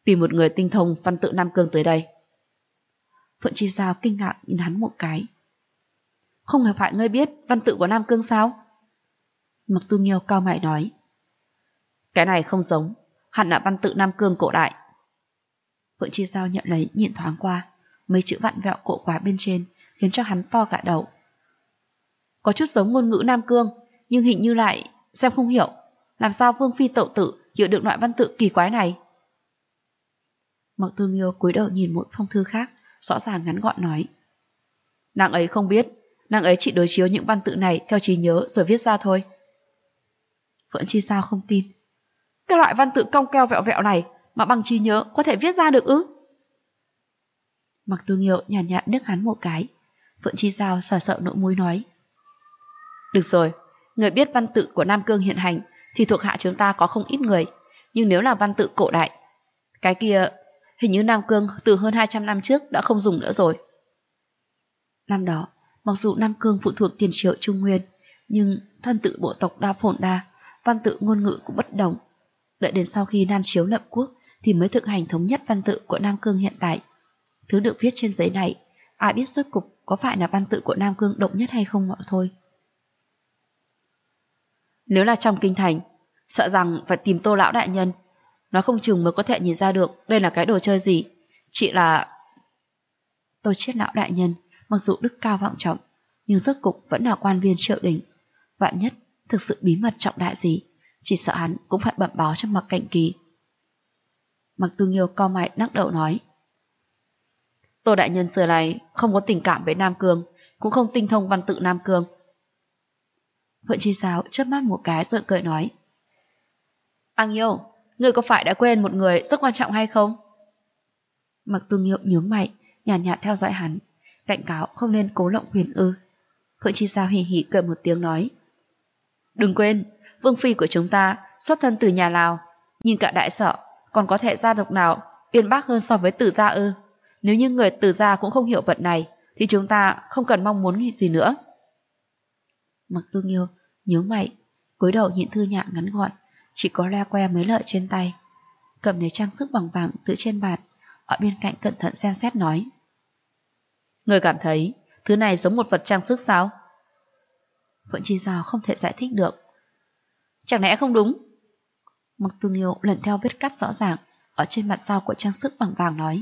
Tìm một người tinh thông văn tự Nam Cương tới đây. Phượng Chi Giao kinh ngạc nhìn hắn một cái. Không phải ngươi biết văn tự của Nam Cương sao? Mặc Tu Nghiêu cao mày nói. Cái này không giống, hẳn là văn tự Nam Cương cổ đại. Phượng Chi Giao nhận lấy nhìn thoáng qua, mấy chữ vặn vẹo cổ quái bên trên khiến cho hắn to cả đầu. Có chút giống ngôn ngữ Nam Cương, nhưng hình như lại xem không hiểu. Làm sao Vương Phi tậu tử hiểu được loại văn tự kỳ quái này? Mặc Tu Nghiêu cúi đầu nhìn một phong thư khác, rõ ràng ngắn gọn nói. Nàng ấy không biết, nàng ấy chỉ đối chiếu những văn tự này theo trí nhớ rồi viết ra thôi. Phượng Chi Giao không tin. Cái loại văn tự cong keo vẹo vẹo này mà bằng trí nhớ có thể viết ra được ư? Mặc Tu Nghiêu nhàn nhạt nước hắn một cái. Phượng Chi Giao sờ sợ nỗi mũi nói. Được rồi, người biết văn tự của Nam Cương hiện hành thì thuộc hạ chúng ta có không ít người, nhưng nếu là văn tự cổ đại, cái kia hình như Nam Cương từ hơn 200 năm trước đã không dùng nữa rồi. Năm đó, mặc dù Nam Cương phụ thuộc tiền triệu Trung Nguyên, nhưng thân tự bộ tộc đa phồn đa, văn tự ngôn ngữ cũng bất đồng. Đợi đến sau khi Nam Chiếu lập quốc thì mới thực hành thống nhất văn tự của Nam Cương hiện tại. Thứ được viết trên giấy này, ai biết rốt cục có phải là văn tự của Nam Cương độc nhất hay không mà thôi. Nếu là trong kinh thành, sợ rằng phải tìm Tô lão đại nhân, nói không chừng mới có thể nhìn ra được đây là cái đồ chơi gì. Chỉ là Tô Chiết lão đại nhân mặc dù đức cao vọng trọng, nhưng rốt cục vẫn là quan viên Triệu Đình. Vạn nhất thực sự bí mật trọng đại gì, chỉ sợ hắn cũng phải bẩm báo cho Mặc Cạnh Kỳ. Mặc Tu Nghiêu cau mày lắc đầu nói. Tô đại nhân xưa này không có tình cảm với Nam Cương, cũng không tinh thông văn tự Nam Cương. Phượng Chi Giao chớp mắt một cái rồi cười nói. An Nghiêu, ngươi có phải đã quên một người rất quan trọng hay không? Mặc Tu Nghiêu nhướng mày, nhàn nhạt theo dõi hắn, cảnh cáo không nên cố lộng huyền ư. Phượng Chi Giao hì hì cười một tiếng nói. Đừng quên, Vương Phi của chúng ta xuất thân từ nhà Lào, nhìn cả đại sở còn có thể gia tộc nào uyên bác hơn so với Tử gia ư? Nếu như người Tử gia cũng không hiểu vật này thì chúng ta không cần mong muốn gì nữa. Mặc Tu Nghiêu nhướng mày, cúi đầu nhìn thư nhạn ngắn gọn, chỉ có le que mấy lợi trên tay, cầm lấy trang sức bằng vàng từ trên bàn, ở bên cạnh cẩn thận xem xét nói. Người cảm thấy thứ này giống một vật trang sức sao? Phượng Chi Giao không thể giải thích được. Chẳng lẽ không đúng? Mặc Tu Nghiêu lần theo vết cắt rõ ràng ở trên mặt sau của trang sức bằng vàng nói.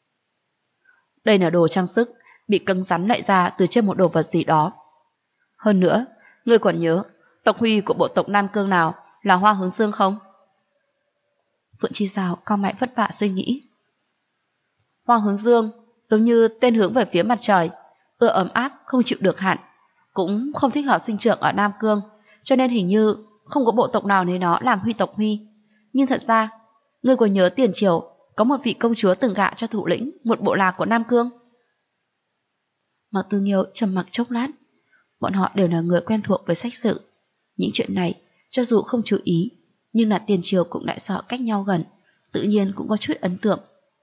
Đây là đồ trang sức bị cứng rắn lại ra từ trên một đồ vật gì đó. Hơn nữa, ngươi còn nhớ tộc huy của bộ tộc Nam Cương nào là Hoa Hướng Dương không? Phượng Chi Giao cau mày vất vả suy nghĩ. Hoa Hướng Dương giống như tên hướng về phía mặt trời, ưa ấm áp không chịu được hạn, cũng không thích hợp sinh trưởng ở Nam Cương, cho nên hình như không có bộ tộc nào lấy nó làm huy tộc huy. Nhưng thật ra, ngươi có nhớ tiền triều có một vị công chúa từng gả cho thủ lĩnh một bộ lạc của Nam Cương? Mặc Tu Nghiêu trầm mặc chốc lát. Bọn họ đều là người quen thuộc với sách sử. Những chuyện này, cho dù không chú ý, nhưng là tiền triều cũng đại sở cách nhau gần, tự nhiên cũng có chút ấn tượng.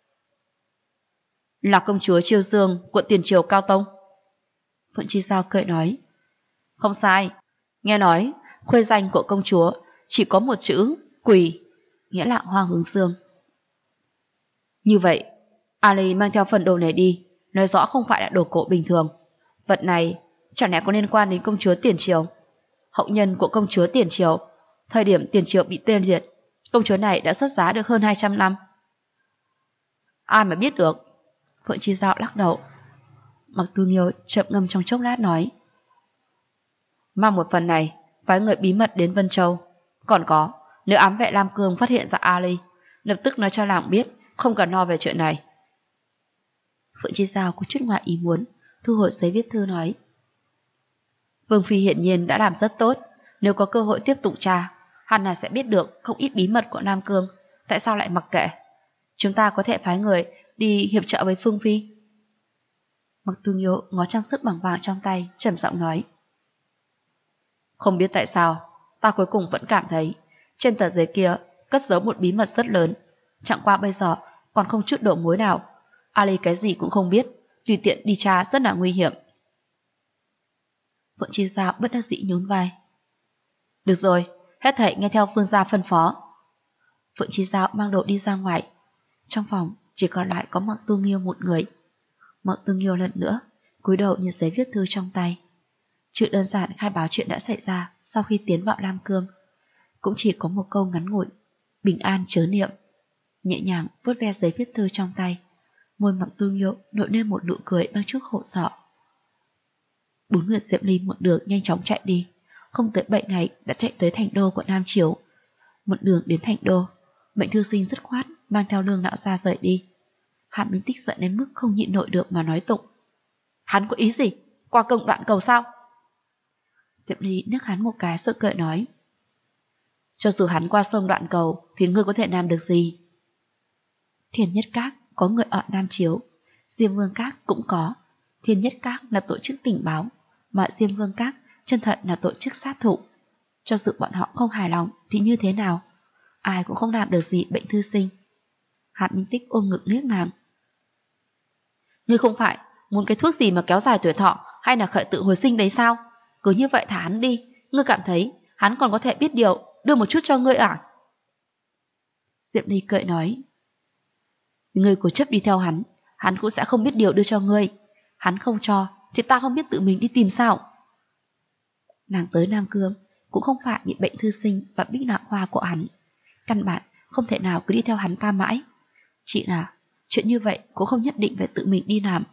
Là công chúa Chiêu Dương, quận tiền triều Cao Tông. Phượng Chi Giao cười nói. Không sai, nghe nói khuê danh của công chúa chỉ có một chữ Quỳ, nghĩa là Hoa Hướng Dương. Như vậy, Ali mang theo phần đồ này đi, nói rõ không phải là đồ cổ bình thường. Vật này chẳng lẽ có liên quan đến công chúa Tiền Triều? Hậu nhân của công chúa Tiền Triều, thời điểm Tiền Triều bị tê liệt, công chúa này đã xuất giá được hơn 200 năm. Ai mà biết được? Phượng Chi Giao lắc đầu. Mặc Tu Nghiêu chậm ngâm trong chốc lát nói. Mang một phần này, phái người bí mật đến Vân Châu. Còn có, nếu ám vệ Lam Cương phát hiện ra Ali, lập tức nói cho làng biết, không cần lo về chuyện này. Phượng Chi Giao có chút ngoại ý muốn, thu hồi giấy viết thư nói. Vương Phi hiển nhiên đã làm rất tốt, nếu có cơ hội tiếp tục tra, hẳn là sẽ biết được không ít bí mật của Nam Cương, tại sao lại mặc kệ. Chúng ta có thể phái người đi hiệp trợ với Phương Phi. Mặc Tu Nghiêu ngó trang sức bằng vàng trong tay, trầm giọng nói. Không biết tại sao, ta cuối cùng vẫn cảm thấy trên tờ giấy kia cất giấu một bí mật rất lớn, chẳng qua bây giờ còn không chút độ mối nào. Ali cái gì cũng không biết, tùy tiện đi tra rất là nguy hiểm. Phượng Chi Giao bất đắc dĩ nhún vai. Được rồi, hết thảy nghe theo Phương gia phân phó. Phượng Chi Giao mang đồ đi ra ngoài. Trong phòng chỉ còn lại có Mạc Tu Nghiêu một người. Mạc Tu Nghiêu lần nữa cúi đầu nhìn giấy viết thư trong tay. Chữ đơn giản khai báo chuyện đã xảy ra sau khi tiến vào Lam Cương. Cũng chỉ có một câu ngắn ngủi: bình an chớ niệm. Nhẹ nhàng vuốt ve giấy viết thư trong tay, môi Mạc Tu Nghiêu nổi lên một nụ cười mang chút khổ sở. 4 người Diệm Ly một đường nhanh chóng chạy đi, không tới 7 ngày đã chạy tới thành đô quận Nam Chiếu. Một đường đến thành đô, Bệnh thư sinh dứt khoát mang theo Lương lão gia rời đi. Hàn Minh Tích giận đến mức không nhịn nổi được mà nói tụng: hắn có ý gì? Qua công đoạn cầu sao? Diệm Ly liếc hắn một cái rồi cười nói: cho dù hắn qua sông đoạn cầu thì ngươi có thể làm được gì? Thiên Nhất Các có người ở Nam Chiếu, Diêm Vương Các cũng có. Thiên Nhất Các là tổ chức tình báo, mà Diêm Vương Các chân thật là tổ chức sát thủ. Cho dù bọn họ không hài lòng thì như thế nào? Ai cũng không làm được gì Bệnh thư sinh. Hàn Minh Tích ôm ngực liếc nàng: ngươi không phải muốn cái thuốc gì mà kéo dài tuổi thọ hay là khởi tự hồi sinh đấy sao? Cứ như vậy thả hắn đi. Ngươi cảm thấy hắn còn có thể biết điều đưa một chút cho ngươi à? Diệm Ly cười nói: ngươi cố chấp đi theo hắn, hắn cũng sẽ không biết điều đưa cho ngươi. Hắn không cho thì ta không biết tự mình đi tìm sao? Nàng tới Nam Cương cũng không phải bị Bệnh thư sinh và Bích Lạc Hoa của hắn, căn bản không thể nào cứ đi theo hắn ta mãi. Chỉ là chuyện như vậy cũng không nhất định phải tự mình đi làm.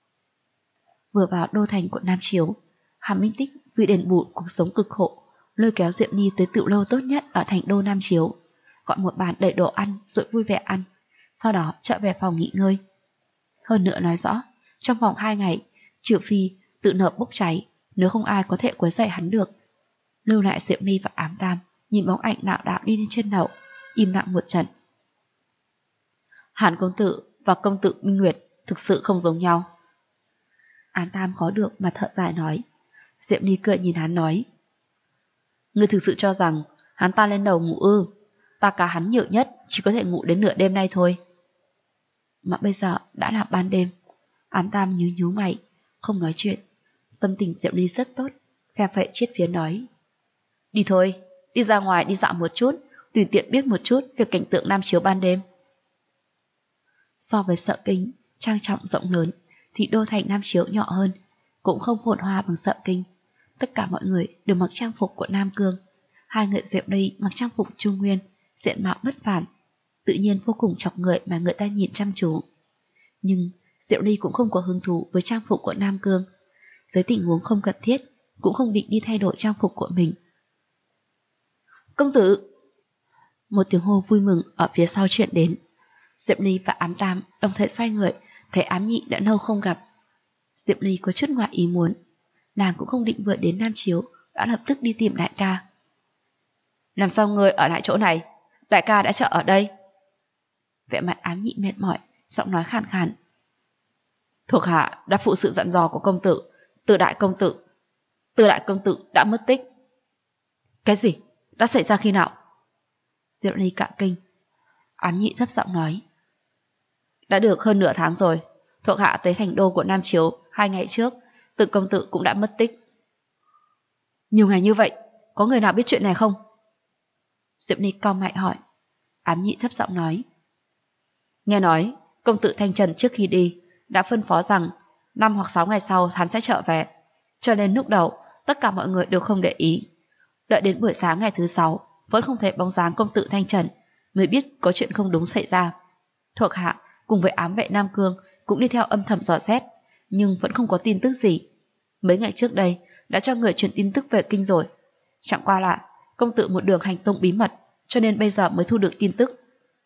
Vừa vào đô thành quận Nam Chiếu, Hàn Minh Tích vì đền bù cuộc sống cực khổ, lôi kéo Diệm Ly tới tiểu lâu tốt nhất ở thành đô Nam Chiếu, gọi một bàn đầy đồ ăn rồi vui vẻ ăn, sau đó trở về phòng nghỉ ngơi. Hơn nữa nói rõ, trong vòng 2 ngày, trừ phi tự nợ bốc cháy, nếu không ai có thể quấy rầy hắn được. Lưu lại Diệm Ly và Ám Tam nhìn bóng ảnh đạo đạo đi lên trên lầu, im lặng một trận. Hàn công tử và công tử Minh Nguyệt thực sự không giống nhau. Ám Tam khó được mà thở dài nói. Diệm Ly cười nhìn hắn nói: ngươi thực sự cho rằng hắn ta lên đầu ngủ ư? Ta cả hắn nhiều nhất chỉ có thể ngủ đến nửa đêm nay thôi. Mà bây giờ đã là ban đêm. Ám Tam nhíu nhíu mày, không nói chuyện. Tâm tình Diệm Ly rất tốt, phe phẩy chiếc phía nói: đi thôi, đi ra ngoài đi dạo một chút, tùy tiện biết một chút về cảnh tượng Nam Chiếu ban đêm. So với Sợ Kinh trang trọng rộng lớn thì đô thành Nam Chiếu nhỏ hơn, cũng không phồn hoa bằng Sợ Kinh. Tất cả mọi người đều mặc trang phục của Nam Cương. Hai người Diệm Ly mặc trang phục Trung Nguyên, diện mạo bất phàm, tự nhiên vô cùng chọc người mà người ta nhìn chăm chú. Nhưng Diệm Ly cũng không có hứng thú với trang phục của Nam Cương. Dưới tình huống không cần thiết, cũng không định đi thay đổi trang phục của mình. Công tử! Một tiếng hô vui mừng ở phía sau truyền đến. Diệm Ly và Ám Tam đồng thời xoay người, thấy Ám Nhị đã lâu không gặp. Diệm Ly có chút ngoại ý muốn, nàng cũng không định vừa đến Nam Chiếu đã lập tức đi tìm đại ca. Làm sao ngươi ở lại chỗ này? Đại ca đã chờ ở đây. Vẻ mặt Ám Nhị mệt mỏi, giọng nói khàn khàn. Thuộc hạ đã phụ sự dặn dò của công tử. Từ đại công tử đã mất tích. Cái gì? Đã xảy ra khi nào? Diệm Ly cả kinh. Ám Nhị thấp giọng nói: đã được hơn nửa tháng rồi. Thuộc hạ tới thành đô của Nam Chiếu 2 ngày trước, Từ công tử cũng đã mất tích. Nhiều ngày như vậy, có người nào biết chuyện này không? Diệm Ly cau mày hỏi. Ám Nhị thấp giọng nói: nghe nói công tử Thanh Trần trước khi đi đã phân phó rằng 5 hoặc 6 ngày sau hắn sẽ trở về, cho nên lúc đầu tất cả mọi người đều không để ý. Đợi đến buổi sáng ngày thứ 6 vẫn không thấy bóng dáng công tử Thanh Trần, mới biết có chuyện không đúng xảy ra. Thuộc hạ cùng với ám vệ Nam Cương cũng đi theo âm thầm dò xét, nhưng vẫn không có tin tức gì. Mấy ngày trước đây đã cho người truyền tin tức về kinh rồi, chẳng qua là công tử một đường hành tung bí mật, cho nên bây giờ mới thu được tin tức.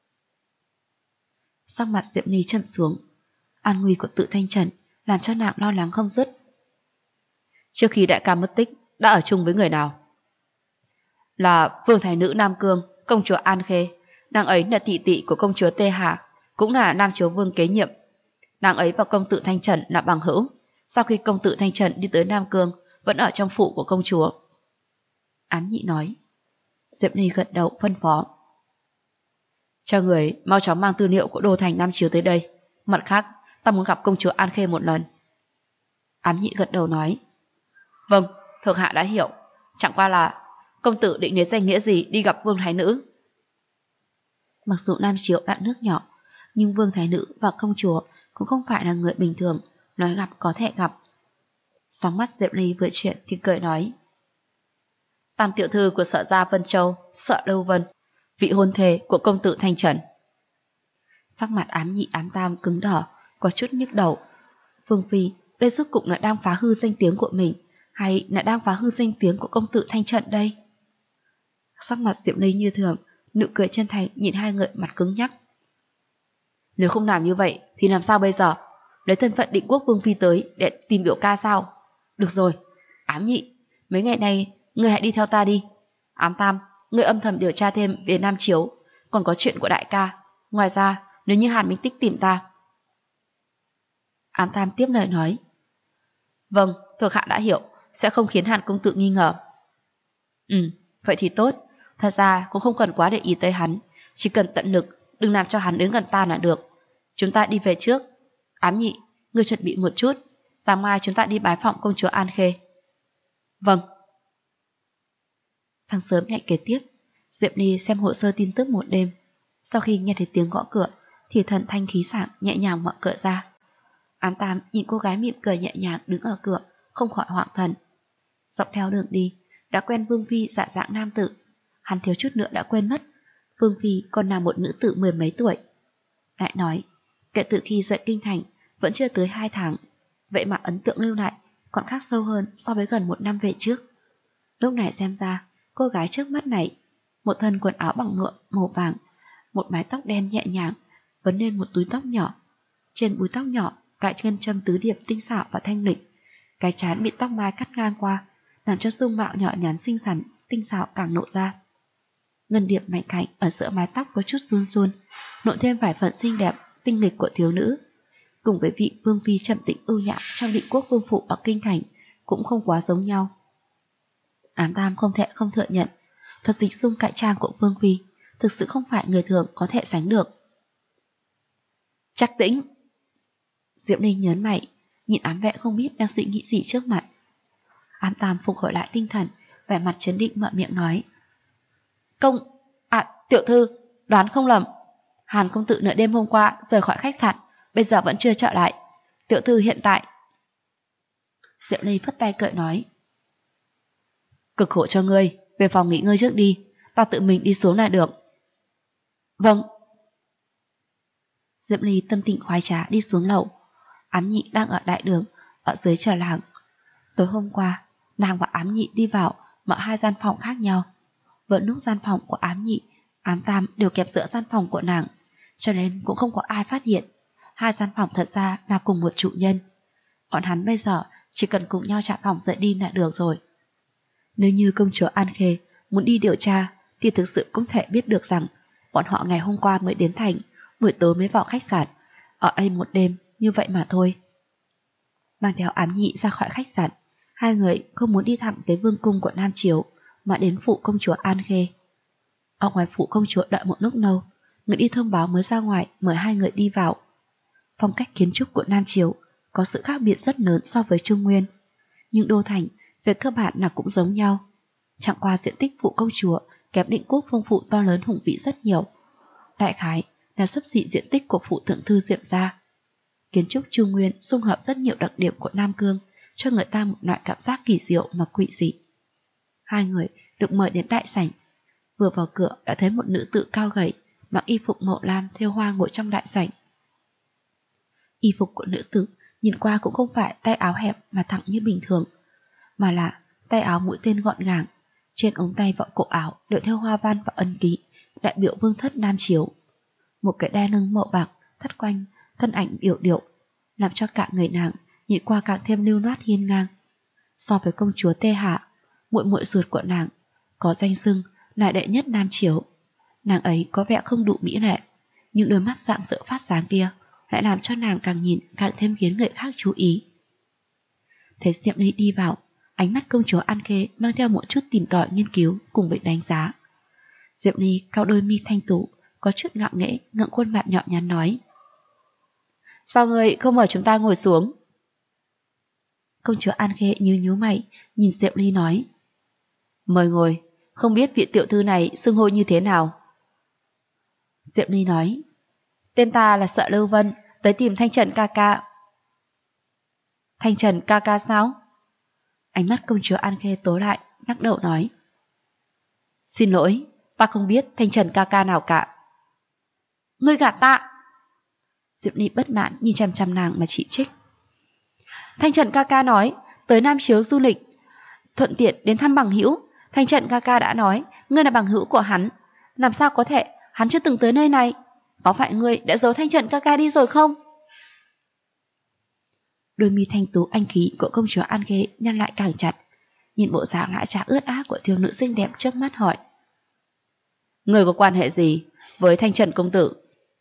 Sắc mặt Diệm Ly trầm xuống, an nguy của Tự Thanh Trần làm cho nàng lo lắng không dứt. Trước khi đại ca mất tích đã ở chung với người nào? Là vương thái nữ Nam Cương, công chúa An Khê. Nàng ấy là tỷ tỷ của công chúa Tê Hà, cũng là Nam Chiếu Vương kế nhiệm. Nàng ấy và công tử Thanh Trần là bằng hữu. Sau khi công tử Thanh Trần đi tới Nam Cương, vẫn ở trong phủ của công chúa. Ám Nhị nói. Diệm Ly gật đầu phân phó: cho người mau chóng mang tư liệu của đô thành Nam Chiếu tới đây. Mặt khác, ta muốn gặp công chúa An Khê một lần. Ám Nhị gật đầu nói: vâng, thuộc hạ đã hiểu. Chẳng qua là công tử định lấy danh nghĩa gì đi gặp vương thái nữ? Mặc dù Nam Chiếu đã nước nhỏ, nhưng vương thái nữ và công chúa cũng không phải là người bình thường, nói gặp có thể gặp. Sóng mắt Diệp Ly vừa chuyện thì cười nói: Tam tiểu thư của Sở gia Vân Châu, Sở Lưu Vân, vị hôn thê của công tử Thanh Trần. Sắc mặt Ám Nhị Ám Tam cứng đỏ, có chút nhức đầu. Vương phi, đây rốt cục là đang phá hư danh tiếng của mình, hay là đang phá hư danh tiếng của công tử Thanh Trần đây? Sắc mặt Diệp Ly như thường, nụ cười chân thành nhìn hai người mặt cứng nhắc. Nếu không làm như vậy thì làm sao bây giờ? Lấy thân phận định quốc vương phi tới để tìm biểu ca sao? Được rồi, Ám Nhị, mấy ngày nay ngươi hãy đi theo ta đi. Ám Tam, ngươi âm thầm điều tra thêm về Nam Chiếu, còn có chuyện của đại ca. Ngoài ra, nếu như Hàn Minh Tích tìm ta. Ám Tam tiếp lời nói: Vâng, thuộc hạ đã hiểu, sẽ không khiến Hàn công tử nghi ngờ. Vậy thì tốt. Thật ra cũng không cần quá để ý tới hắn, chỉ cần tận lực, đừng làm cho hắn đến gần ta là được. Chúng ta đi về trước. Ám Nhị, ngươi chuẩn bị một chút, sáng mai chúng ta đi bái phỏng công chúa An Khê. Vâng. Sáng sớm ngày kế tiếp, Diệp Ly xem hồ sơ tin tức một đêm. Sau khi nghe thấy tiếng gõ cửa thì thần thanh khí sảng nhẹ nhàng mở cửa ra. Ám Tam nhìn cô gái mỉm cười nhẹ nhàng đứng ở cửa, không khỏi hoảng thần. Dọc theo đường đi đã quen Vương phi dạ dạng nam tử, hắn thiếu chút nữa đã quên mất Vương phi còn là một nữ tử 10 mấy tuổi. Lại nói, kể từ khi rời kinh thành vẫn chưa tới 2 tháng, vậy mà ấn tượng lưu lại còn khác sâu hơn so với gần 1 năm về trước. Lúc này xem ra, cô gái trước mắt này, một thân quần áo bằng lụa màu vàng, một mái tóc đen nhẹ nhàng, vấn lên một túi tóc nhỏ. Trên búi tóc nhỏ cài ngân châm tứ điệp tinh xảo và thanh lịch, cái trán bị tóc mai cắt ngang qua, làm cho dung mạo nhỏ nhắn xinh xắn, tinh xảo càng lộ ra. Ngân điệp mảnh khảnh ở giữa mái tóc có chút run run, nộn thêm vài phần xinh đẹp, tinh nghịch của thiếu nữ. Cùng với vị vương phi trầm tĩnh ưu nhã trong định quốc vương phủ ở kinh thành cũng không quá giống nhau. Ám Tam không thể không thừa nhận, thuật dịch dung cải trang của vương phi thực sự không phải người thường có thể sánh được. Trắc Tĩnh. Diệp Ly nhớn mày, nhìn ám vệ không biết đang suy nghĩ gì trước mặt. Ám Tam phục hồi lại tinh thần, vẻ mặt trấn định mở miệng nói: Tiểu thư, đoán không lầm, Hàn công tử nửa đêm hôm qua rời khỏi khách sạn, bây giờ vẫn chưa trở lại. Tiểu thư hiện tại. Diệp Ly phất tay cười nói: Cực khổ cho ngươi, về phòng nghỉ ngơi trước đi, ta tự mình đi xuống là được. Vâng. Diệp Ly tâm tình khoái trá đi xuống lầu. Ám Nhị đang ở đại đường, ở dưới chờ làng. Tối hôm qua, nàng và Ám Nhị đi vào mở 2 gian phòng khác nhau. Vẫn lúc gian phòng của Ám Nhị, Ám Tam đều kẹp giữa gian phòng của nàng, cho nên cũng không có ai phát hiện 2 gian phòng thật ra là cùng một chủ nhân. Bọn hắn bây giờ chỉ cần cùng nhau trả phòng rời đi là được rồi. Nếu như công chúa An Khê muốn đi điều tra thì thực sự cũng thể biết được rằng bọn họ ngày hôm qua mới đến thành, buổi tối mới vào khách sạn, ở đây một đêm như vậy mà thôi. Mang theo Ám Nhị ra khỏi khách sạn, hai người không muốn đi thẳng tới vương cung của Nam Chiếu mà đến phủ công chúa An Khê. Ở ngoài phủ công chúa đợi một lúc lâu, người đi thông báo mới ra ngoài mời hai người đi vào. Phong cách kiến trúc của Nam Chiếu có sự khác biệt rất lớn so với Trung Nguyên, nhưng đô thành về cơ bản là cũng giống nhau. Chẳng qua diện tích phủ công chúa kém định quốc vương phủ to lớn hùng vĩ rất nhiều. Đại khái là xấp xỉ diện tích của phủ thượng thư Diệm gia. Kiến trúc Trung Nguyên dung hợp rất nhiều đặc điểm của Nam Cương, cho người ta một loại cảm giác kỳ diệu mà quỷ dị. Hai người được mời đến đại sảnh. Vừa vào cửa đã thấy một nữ tử cao gầy, mặc y phục màu lam thêu hoa ngồi trong đại sảnh. Y phục của nữ tử nhìn qua cũng không phải tay áo hẹp mà thẳng như bình thường, mà là tay áo mũi tên gọn gàng. Trên ống tay và cổ áo đều thêu hoa văn và ấn ký đại biểu vương thất Nam Chiếu. Một cái đai lưng màu bạc thắt quanh thân ảnh yểu điệu, làm cho cả người nàng nhìn qua càng thêm lưu loát hiên ngang. So với công chúa Tê Hạ, muội muội ruột của nàng, có danh xưng là đệ nhất Nam Chiếu, nàng ấy có vẻ không đủ mỹ lệ, nhưng đôi mắt rạng rỡ phát sáng kia lại làm cho nàng càng nhìn càng thêm khiến người khác chú ý. Thấy Diệp Ly đi vào, ánh mắt công chúa An Khê mang theo một chút tìm tòi nghiên cứu cùng với đánh giá. Diệp Ly cau đôi mi thanh tú, có chút ngạo nghễ, ngượng khuôn mặt nhỏ nhắn nói: Sao ngươi không mời chúng ta ngồi xuống? Công chúa An Khê nhíu mày, nhìn Diệp Ly nói: Mời ngồi, không biết vị tiểu thư này xưng hô như thế nào? Diệp Ly nói: Tên ta là Sợ Lưu Vân, tới tìm Thanh Trần ca ca. Thanh Trần ca ca sao? Ánh mắt công chúa An Khê tối lại, lắc đầu nói. Xin lỗi, ta không biết Thanh Trần ca ca nào cả. Ngươi gạt ta. Diệp Ly bất mãn nhìn chằm chằm nàng mà chỉ trích. Thanh Trần ca ca nói tới Nam Chiếu du lịch, thuận tiện đến thăm bằng hữu. Thanh Trần ca ca đã nói ngươi là bằng hữu của hắn, làm sao có thể hắn chưa từng tới nơi này? Có phải ngươi đã giấu Thanh Trần ca ca đi rồi không? Đôi mi thanh tú anh khí của công chúa An Khê nhăn lại càng chặt, nhìn bộ dáng lã trá ướt át của thiếu nữ xinh đẹp trước mắt hỏi. Ngươi có quan hệ gì với Thanh Trần công tử?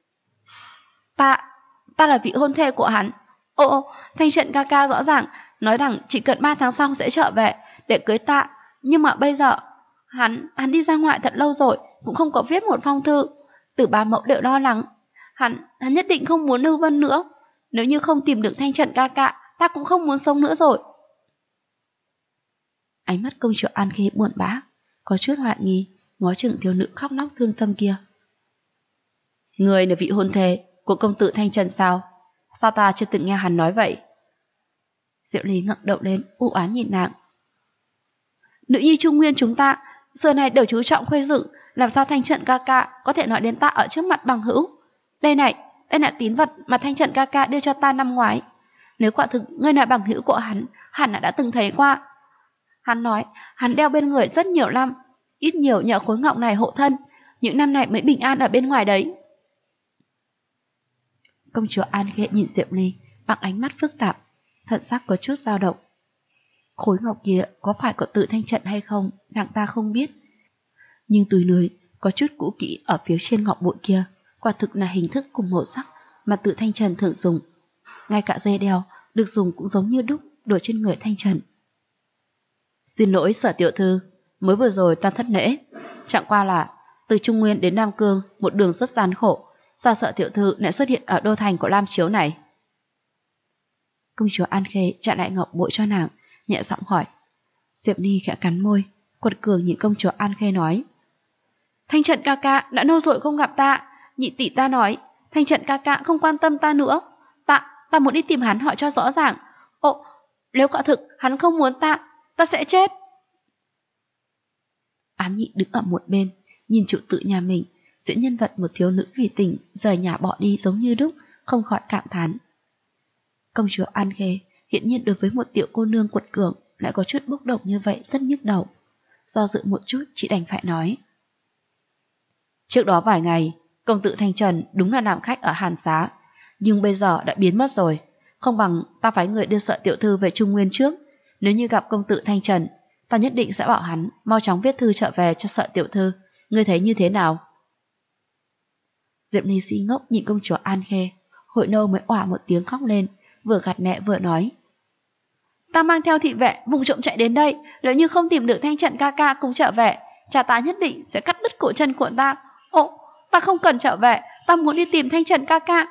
Ta là vị hôn thê của hắn. Ồ, Thanh Trần ca ca rõ ràng nói rằng chỉ cần 3 tháng sau sẽ trở về để cưới ta, nhưng mà bây giờ hắn đi ra ngoài thật lâu rồi, cũng không có viết một phong thư. Từ ba mẫu đều lo lắng, hắn nhất định không muốn Lưu Vân nữa. Nếu như không tìm được Thanh Trần ca ca, ta cũng không muốn sống nữa rồi. Ánh mắt công chúa An Khê buồn bã, có chút hoài nghi, ngó chừng thiếu nữ khóc lóc thương tâm kia. Người là vị hôn thê của công tử Thanh Trần sao? Sao ta chưa từng nghe hắn nói vậy? Diệu Ly ngẩng đầu lên, u oán nhìn nàng. Nữ nhi Trung Nguyên chúng ta xưa này đều chú trọng khuê dựng, làm sao Thanh Trần ca ca có thể nói đến ta ở trước mặt bằng hữu? Đây là tín vật mà Thanh Trần ca ca đưa cho ta năm ngoái. Nếu quả thực ngươi là bằng hữu của hắn, hẳn đã từng thấy qua. Hắn nói hắn đeo bên người rất nhiều năm, ít nhiều nhờ khối ngọc này hộ thân, những năm này mới bình an ở bên ngoài đấy. Công chúa An Khê nhìn Diệp Ly bằng ánh mắt phức tạp, thần sắc có chút dao động. Khối ngọc kia có phải của tự Thanh Trần hay không, nàng ta không biết. Nhưng túi lưới có chút cũ kỹ ở phía trên ngọc bội kia, quả thực là hình thức cùng màu sắc mà tự Thanh Trần thường dùng. Ngay cả dây đeo được dùng cũng giống như đúc đổi trên người Thanh Trần. Xin lỗi Sở tiểu thư, mới vừa rồi ta thất lễ. Chẳng qua là từ Trung Nguyên đến Nam Cương một đường rất gian khổ, sao Sở tiểu thư lại xuất hiện ở đô thành của Lam Chiếu này? Công chúa An Khê trả lại ngọc bội cho nàng, nhẹ giọng hỏi. Diệp Ly khẽ cắn môi, quật cường nhìn công chúa An Khê nói. Thanh Trần ca ca đã lâu rồi không gặp ta, nhị tỷ ta nói Thanh Trần ca ca không quan tâm ta nữa. Ta muốn đi tìm hắn hỏi cho rõ ràng. Ồ, nếu quả thực hắn không muốn ta sẽ chết. Ám Nhị đứng ở một bên, nhìn chủ tử nhà mình diễn nhân vật một thiếu nữ vì tình rời nhà bỏ đi giống như đúc, không khỏi cảm thán. Công chúa An Khê hiện nhiên đối với một tiểu cô nương quật cường lại có chút bốc đồng như vậy rất nhức đầu. Do dự một chút chị đành phải nói. Trước đó vài ngày, công tử Thanh Trần đúng là làm khách ở Hàn Xá, nhưng bây giờ đã biến mất rồi. Không bằng ta phái người đưa Sợ tiểu thư về Trung Nguyên trước. Nếu như gặp công tử Thanh Trần, ta nhất định sẽ bảo hắn mau chóng viết thư trở về cho Sợ tiểu thư. Ngươi thấy như thế nào? Diệp Ly si ngốc nhìn công chúa An Khê, hội nâu mới òa một tiếng khóc lên, vừa gạt nẹ vừa nói. Ta mang theo thị vệ vùng trộm chạy đến đây, nếu như không tìm được Thanh Trần ca ca cùng trở về, cha ta nhất định sẽ cắt đứt cổ chân của ta. Ồ, ta không cần trở về, ta muốn đi tìm Thanh Trần ca ca.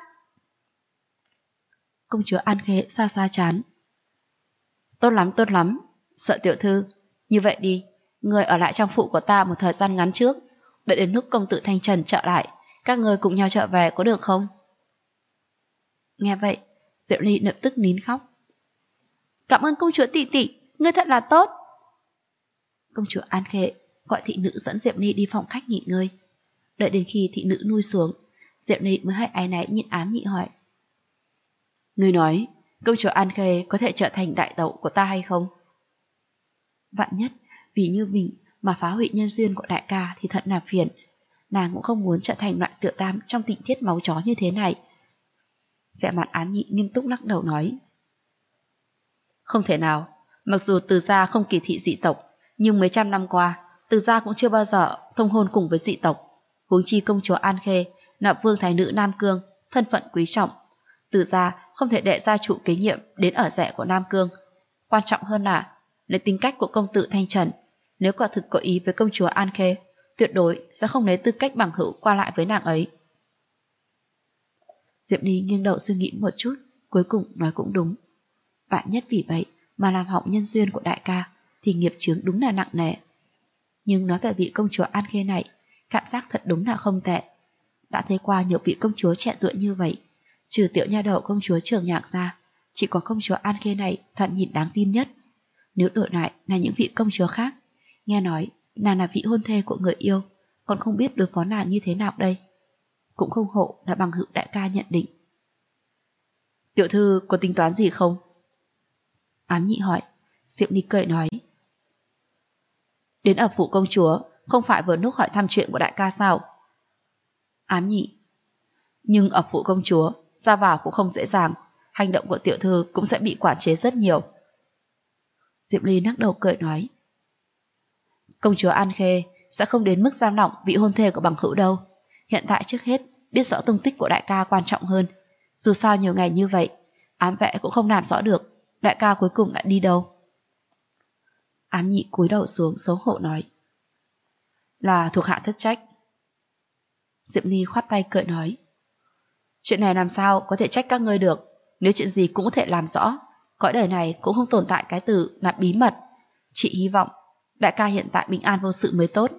Công chúa An Khê xa xa chán. Tốt lắm, Sợ tiểu thư. Như vậy đi, người ở lại trong phủ của ta một thời gian ngắn trước, đợi đến lúc công tử Thanh Trần trở lại, các người cùng nhau trở về có được không? Nghe vậy, Diệu Ly lập tức nín khóc. Cảm ơn công chúa tỷ tỷ, ngươi thật là tốt. Công chúa An Khê gọi thị nữ dẫn Diệp Ly đi phòng khách nghỉ ngơi. Đợi đến khi thị nữ nuôi xuống, Diệp Ly mới hơi áy náy nhìn Ám Nhị hỏi. Ngươi nói, công chúa An Khê có thể trở thành đại tẩu của ta hay không? Vạn nhất, vì như mình mà phá hủy nhân duyên của đại ca thì thật là phiền. Nàng cũng không muốn trở thành loại tiểu tam trong tình tiết máu chó như thế này. Vẻ mặt Ám Nhị nghiêm túc lắc đầu nói. Không thể nào, mặc dù Từ gia không kỳ thị dị tộc, nhưng mấy trăm năm qua, Từ gia cũng chưa bao giờ thông hôn cùng với dị tộc. Huống chi công chúa An Khê là vương thái nữ Nam Cương, thân phận quý trọng. Từ gia không thể đệ gia chủ kế nhiệm đến ở rẻ của Nam Cương. Quan trọng hơn là, lấy tính cách của công tử Thanh Trần, nếu quả thực có ý với công chúa An Khê, tuyệt đối sẽ không lấy tư cách bằng hữu qua lại với nàng ấy. Diệp Ly nghiêng đầu suy nghĩ một chút, cuối cùng nói cũng đúng. Vạn nhất vì vậy mà làm hỏng nhân duyên của đại ca thì nghiệp chướng đúng là nặng nề. Nhưng nói về vị công chúa An Khê này, cảm giác thật đúng là không tệ. đã thấy qua nhiều vị công chúa trẻ tuổi như vậy. Trừ tiểu nha đầu công chúa Trường Nhạc ra, chỉ có công chúa An Khê này thoạt nhìn đáng tin nhất. Nếu đổi lại là những vị công chúa khác, nghe nói nàng là vị hôn thê của người yêu, còn không biết đối phó nàng như thế nào đây. Cũng không hộ là bằng hữu đại ca nhận định. Tiểu thư có tính toán gì không? Ám Nhị hỏi. Diệp Ly cười nói. Đến ở phủ công chúa, không phải vừa lúc hỏi thăm chuyện của đại ca sao? Ám Nhị. Nhưng ở phủ công chúa, ra vào cũng không dễ dàng, hành động của tiểu thư cũng sẽ bị quản chế rất nhiều. Diệp Ly lắc đầu cười nói. Công chúa An Khê sẽ không đến mức giam lỏng vị hôn thê của bằng hữu đâu. Hiện tại trước hết, biết rõ tung tích của đại ca quan trọng hơn. Dù sao nhiều ngày như vậy, ám vệ cũng không làm rõ được đại ca cuối cùng đã đi đâu. Ám Nhị cúi đầu xuống xấu hổ nói. Là thuộc hạ thất trách. Diệp Ly khoát tay cười nói. Chuyện này làm sao có thể trách các ngươi được, nếu chuyện gì cũng có thể làm rõ. Cõi đời này cũng không tồn tại cái từ là bí mật. Chị hy vọng đại ca hiện tại bình an vô sự mới tốt.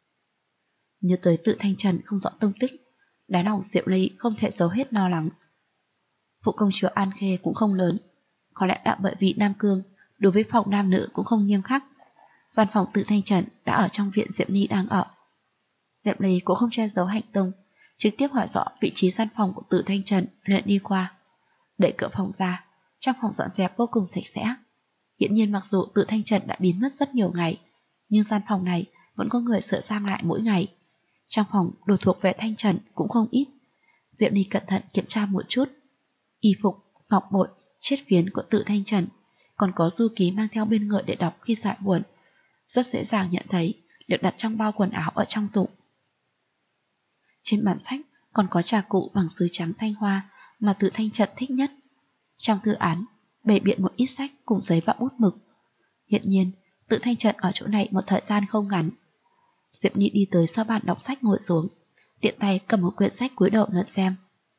Nhớ tới Tự Thanh Trần không rõ tung tích, đáy lòng Diệp Ly không thể giấu hết lo lắng. Phụ công chúa An Khê cũng không lớn, có lẽ đã bởi vì Nam Cương đối với phòng nam nữ cũng không nghiêm khắc. Gian phòng Tự Thanh Trần đã ở trong viện Diệp Ly đang ở. Diệp Ly cũng không che giấu hành tung, trực tiếp hỏi rõ vị trí gian phòng của Tự Thanh Trần lượn đi qua. Đẩy cửa phòng ra, trong phòng dọn dẹp vô cùng sạch sẽ. Hiện nhiên mặc dù Tự Thanh Trần đã biến mất rất nhiều ngày, nhưng gian phòng này vẫn có người sửa sang lại mỗi ngày. Trong phòng đồ thuộc về Thanh Trần cũng không ít. Diệp Ly cẩn thận kiểm tra một chút. Y phục, ngọc bội, chiết phiến của Tự Thanh Trần, còn có du ký mang theo bên người để đọc khi giải buồn, rất dễ dàng nhận thấy, được đặt trong bao quần áo ở trong tủ. Trên bản sách còn có trà cụ bằng sứ trắng thanh hoa mà Tự Thanh Trần thích nhất. Trong thư án bày biện một ít sách cùng giấy và bút mực. Hiện nhiên Tự Thanh Trần ở chỗ này một thời gian không ngắn. Diệp Ly đi tới sau bàn đọc sách ngồi xuống, tiện tay cầm một quyển sách cúi đầu lật xem.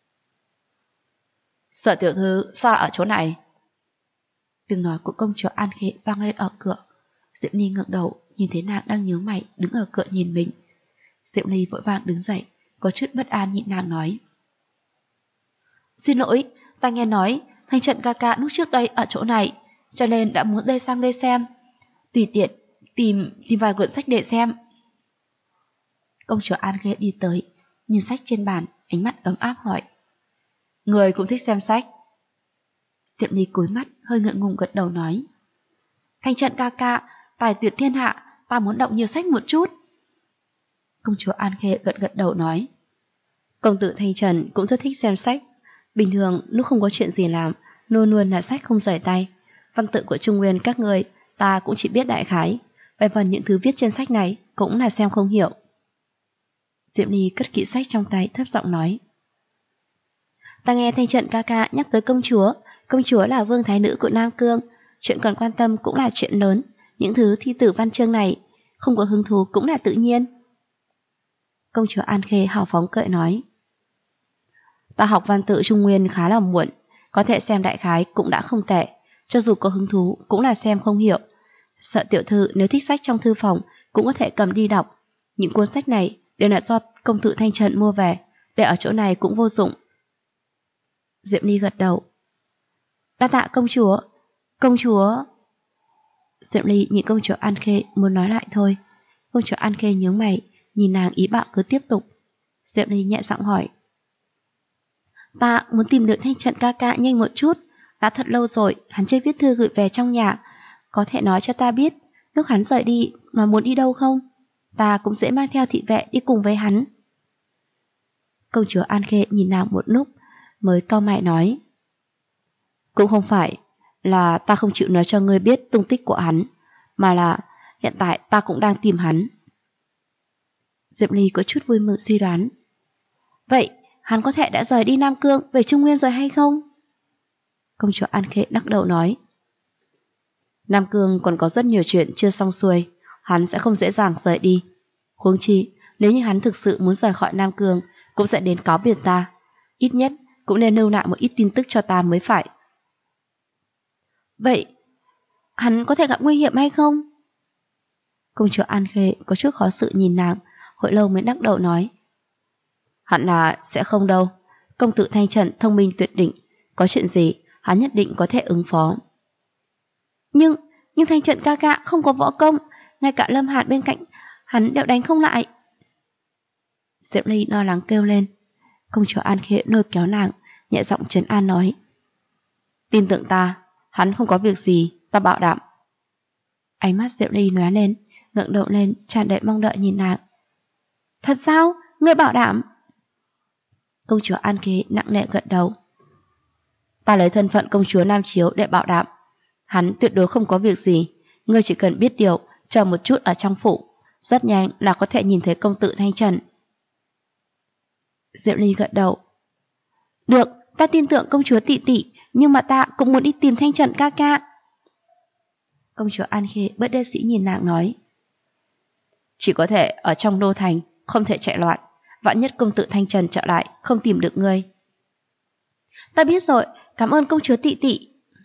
Sở tiểu thư sao lại ở chỗ này? Tiếng nói của công chúa An Khê vang lên ở cửa. Diệp Ly ngẩng đầu nhìn thấy nàng đang nhíu mày đứng ở cửa nhìn mình. Diệp Ly vội vàng đứng dậy, có chút bất an nhìn nàng nói. Xin lỗi, ta nghe nói Thanh Trần ca ca lúc trước đây ở chỗ này, cho nên đã muốn sang đây xem. Tùy tiện tìm vài quyển sách để xem. Công chúa An Khê đi tới, nhìn sách trên bàn, ánh mắt ấm áp hỏi. Người cũng thích xem sách? Diệp Ly cúi mắt, hơi ngượng ngùng gật đầu nói. Thanh Trần ca ca, tài tuyệt thiên hạ, ta muốn đọc nhiều sách một chút. Công chúa An Khê gật đầu nói. Công tử Thanh Trần cũng rất thích xem sách. Bình thường lúc không có chuyện gì làm, luôn luôn là sách không rời tay. Văn tự của Trung Nguyên các người, ta cũng chỉ biết đại khái. Về phần những thứ viết trên sách này cũng là xem không hiểu. Diệp Ly cất kỹ sách trong tay, thấp giọng nói. Ta nghe Thanh Trần ca ca nhắc tới công chúa là vương thái nữ của Nam Cương, chuyện cần quan tâm cũng là chuyện lớn, những thứ thi tử văn chương này không có hứng thú cũng là tự nhiên. Công chúa An Khê hào phóng cười nói. Ta học văn tự Trung Nguyên khá là muộn, có thể xem đại khái cũng đã không tệ, cho dù có hứng thú cũng là xem không hiểu. Sợ tiểu thư nếu thích sách trong thư phòng cũng có thể cầm đi đọc. Những cuốn sách này đều là do công tử Thanh Trần mua về, để ở chỗ này cũng vô dụng. Diệp Ly gật đầu. Đa tạ công chúa. Công chúa. Diệp Ly nhìn công chúa An Khê muốn nói lại thôi. Công chúa An Khê nhướng mày, nhìn nàng ý bảo cứ tiếp tục. Diệp Ly nhẹ giọng hỏi. Ta muốn tìm được Thanh Trần ca ca nhanh một chút. Đã thật lâu rồi hắn chưa viết thư gửi về trong nhà. Có thể nói cho ta biết lúc hắn rời đi nó muốn đi đâu không? Ta cũng sẽ mang theo thị vệ đi cùng với hắn. Công chúa An Khê nhìn nàng một lúc mới cau mày nói. Cũng không phải là ta không chịu nói cho ngươi biết tung tích của hắn, mà là hiện tại ta cũng đang tìm hắn. Diệp Ly có chút vui mừng suy đoán. Vậy hắn có thể đã rời đi Nam Cương về Trung Nguyên rồi hay không? Công chúa An Khê lắc đầu nói. Nam Cương còn có rất nhiều chuyện chưa xong xuôi, hắn sẽ không dễ dàng rời đi. Huống chi nếu như hắn thực sự muốn rời khỏi Nam Cương cũng sẽ đến cáo biệt ta. Ít nhất cũng nên lưu lại một ít tin tức cho ta mới phải. Vậy hắn có thể gặp nguy hiểm hay không? Công chúa An Khê có chút khó xử nhìn nàng, hồi lâu mới đắc đầu nói. Hẳn là sẽ không đâu. Công tử Thanh Trần thông minh tuyệt đỉnh, có chuyện gì hắn nhất định có thể ứng phó. Nhưng Thanh Trần ca ca không có võ công, ngay cả Lâm Hàn bên cạnh hắn đều đánh không lại. Diệp Ly lo lắng kêu lên. Công chúa An Khê lôi kéo nàng, nhẹ giọng trấn an nói: tin tưởng ta, hắn không có việc gì, ta bảo đảm. Ánh mắt Diệp Ly lóe lên, ngẩng đầu lên tràn đầy mong đợi nhìn nàng. Thật sao? Ngươi bảo đảm? Công chúa An Khê nặng nề gật đầu. Ta lấy thân phận công chúa Nam Chiếu để bảo đảm, hắn tuyệt đối không có việc gì. Ngươi chỉ cần biết điều, chờ một chút ở trong phủ, rất nhanh là có thể nhìn thấy công tử Thanh Trần. Diệp Ly gật đầu. Được, ta tin tưởng công chúa tỷ tỷ, nhưng mà ta cũng muốn đi tìm Thanh Trần ca ca. Công chúa An Khê bất đắc dĩ nhìn nàng nói: chỉ có thể ở trong đô thành, không thể chạy loạn. Vạn nhất công tử Thanh Trần trở lại, không tìm được ngươi. Ta biết rồi, cảm ơn công chúa tỷ tỷ.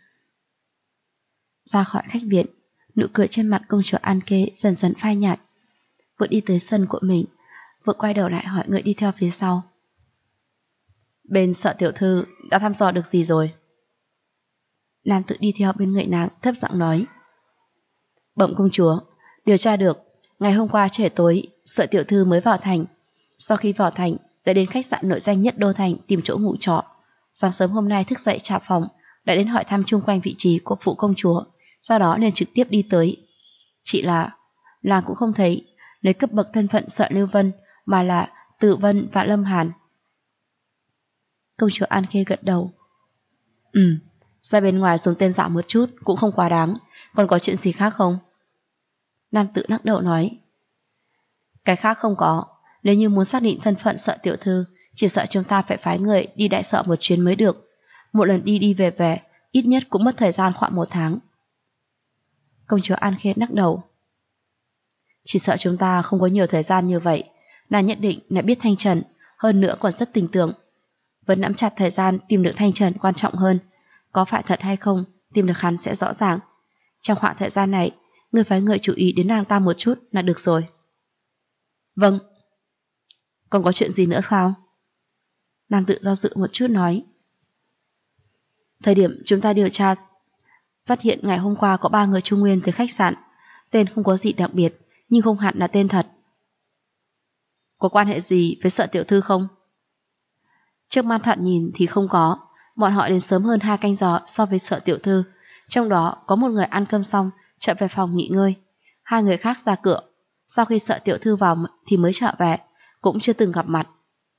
Ra khỏi khách viện, nụ cười trên mặt công chúa An Khê dần dần phai nhạt. Vừa đi tới sân của mình, vừa quay đầu lại hỏi người đi theo phía sau: bên Sợ tiểu thư đã thăm dò được gì rồi? Nam tự đi theo bên người nàng thấp giọng nói: bẩm công chúa, điều tra được, ngày hôm qua trễ tối Sợ tiểu thư mới vào thành. Sau khi vào thành, đã đến khách sạn nổi danh nhất đô thành tìm chỗ ngủ trọ. Sáng sớm hôm nay thức dậy trả phòng, đã đến hỏi thăm chung quanh vị trí của phụ công chúa, sau đó nên trực tiếp đi tới. Chỉ là nàng cũng không thấy lấy cấp bậc thân phận Sợ Lưu Vân, mà là Tử Vân và Lâm Hàn. Công chúa An Khê gật đầu. Ra bên ngoài dùng tên giả một chút cũng không quá đáng, còn có chuyện gì khác không? Nam tự lắc đầu nói: cái khác không có, nếu như muốn xác định thân phận Sợ tiểu thư, chỉ sợ chúng ta phải phái người đi đại Sợ một chuyến mới được. Một lần đi về, ít nhất cũng mất thời gian khoảng 1 tháng. Công chúa An Khê lắc đầu. Chỉ sợ chúng ta không có nhiều thời gian như vậy. Nàng nhất định đã biết Thanh Trần, hơn nữa còn rất tin tưởng. Vẫn nắm chặt thời gian tìm được Thanh Trần quan trọng hơn. Có phải thật hay không, tìm được hắn sẽ rõ ràng. Trong khoảng thời gian này, người phái người chú ý đến nàng ta một chút là được rồi. Vâng. Còn có chuyện gì nữa sao? Nam tự do dự một chút nói: thời điểm chúng ta điều tra, phát hiện ngày hôm qua có 3 người Trung Nguyên tới khách sạn. Tên không có gì đặc biệt, nhưng không hẳn là tên thật. Có quan hệ gì với Sợ tiểu thư không? Trước mắt thoạt nhìn thì không có. Bọn họ đến sớm hơn 2 canh giờ so với Sợ tiểu thư. Trong đó có một người ăn cơm xong trở về phòng nghỉ ngơi, 2 người khác ra cửa. Sau khi Sợ tiểu thư vào thì mới trở về, cũng chưa từng gặp mặt.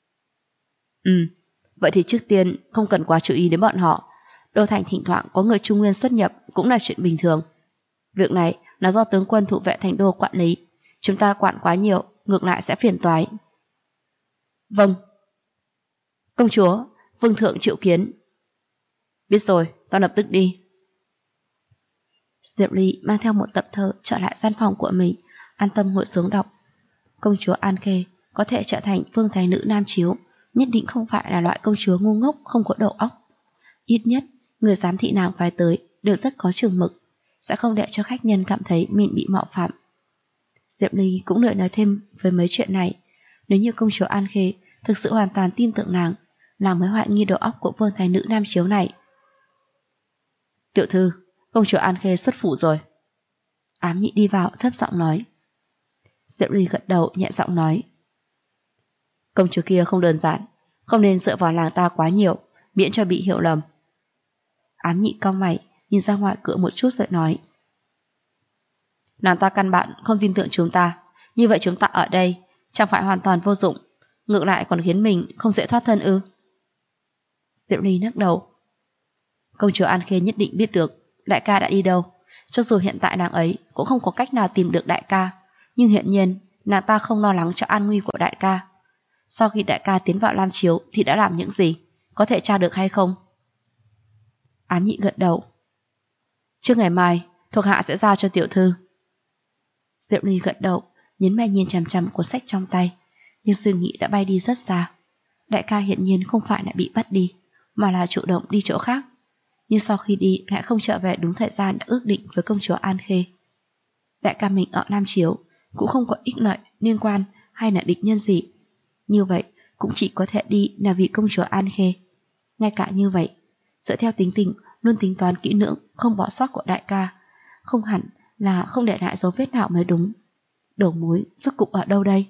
Vậy thì trước tiên không cần quá chú ý đến bọn họ. Đô thành thỉnh thoảng có người Trung Nguyên xuất nhập cũng là chuyện bình thường. Việc này là do tướng quân thủ vệ thành đô quản lý. Chúng ta quản quá nhiều, ngược lại sẽ phiền toái. Vâng. Công chúa, vương thượng triệu kiến. Biết rồi, tao lập tức đi. Diệp Ly mang theo một tập thơ trở lại gian phòng của mình, an tâm ngồi xuống đọc. Công chúa An Khê có thể trở thành vương thái nữ Nam Chiếu, nhất định không phải là loại công chúa ngu ngốc không có đầu óc. Ít nhất, người giám thị nàng phái tới đều rất có chừng mực, sẽ không để cho khách nhân cảm thấy mình bị mạo phạm. Diệp Ly cũng lười nói thêm với mấy chuyện này. Nếu như công chúa An Khê thực sự hoàn toàn tin tưởng nàng mới hoài nghi đầu óc của vương thái nữ Nam Chiếu này. Tiểu thư, công chúa An Khê xuất phủ rồi. Ám nhị đi vào thấp giọng nói. Diệp Ly gật đầu nhẹ giọng nói: công chúa kia không đơn giản, không nên dựa vào nàng ta quá nhiều, miễn cho bị hiểu lầm. Ám nhị cau mày nhìn ra ngoài cửa một chút rồi nói: nàng ta căn bản không tin tưởng chúng ta, như vậy chúng ta ở đây chẳng phải hoàn toàn vô dụng, ngược lại còn khiến mình không dễ thoát thân ư? Diệp Ly lắc đầu. Công chúa An Khê nhất định biết được đại ca đã đi đâu. Cho dù hiện tại nàng ấy cũng không có cách nào tìm được đại ca, nhưng hiện nhiên nàng ta không lo lắng cho an nguy của đại ca. Sau khi đại ca tiến vào Lam Chiếu thì đã làm những gì, có thể tra được hay không? Ám nhị gật đầu. Trước ngày mai thuộc hạ sẽ giao cho tiểu thư. Diệp Ly gật đầu, nhấn mày nhìn chằm chằm cuốn sách trong tay, nhưng suy nghĩ đã bay đi rất xa. Đại ca hiện nhiên không phải là bị bắt đi, mà là chủ động đi chỗ khác, nhưng sau khi đi lại không trở về đúng thời gian đã ước định với công chúa An Khê. Đại ca mình ở Nam Chiếu cũng không có ích lợi, liên quan hay là địch nhân gì. Như vậy cũng chỉ có thể đi là vì công chúa An Khê. Ngay cả như vậy, dựa theo tính tình luôn tính toán kỹ lưỡng, không bỏ sót của đại ca, không hẳn là không để lại dấu vết nào mới đúng. Đầu mối rốt cục ở đâu đây?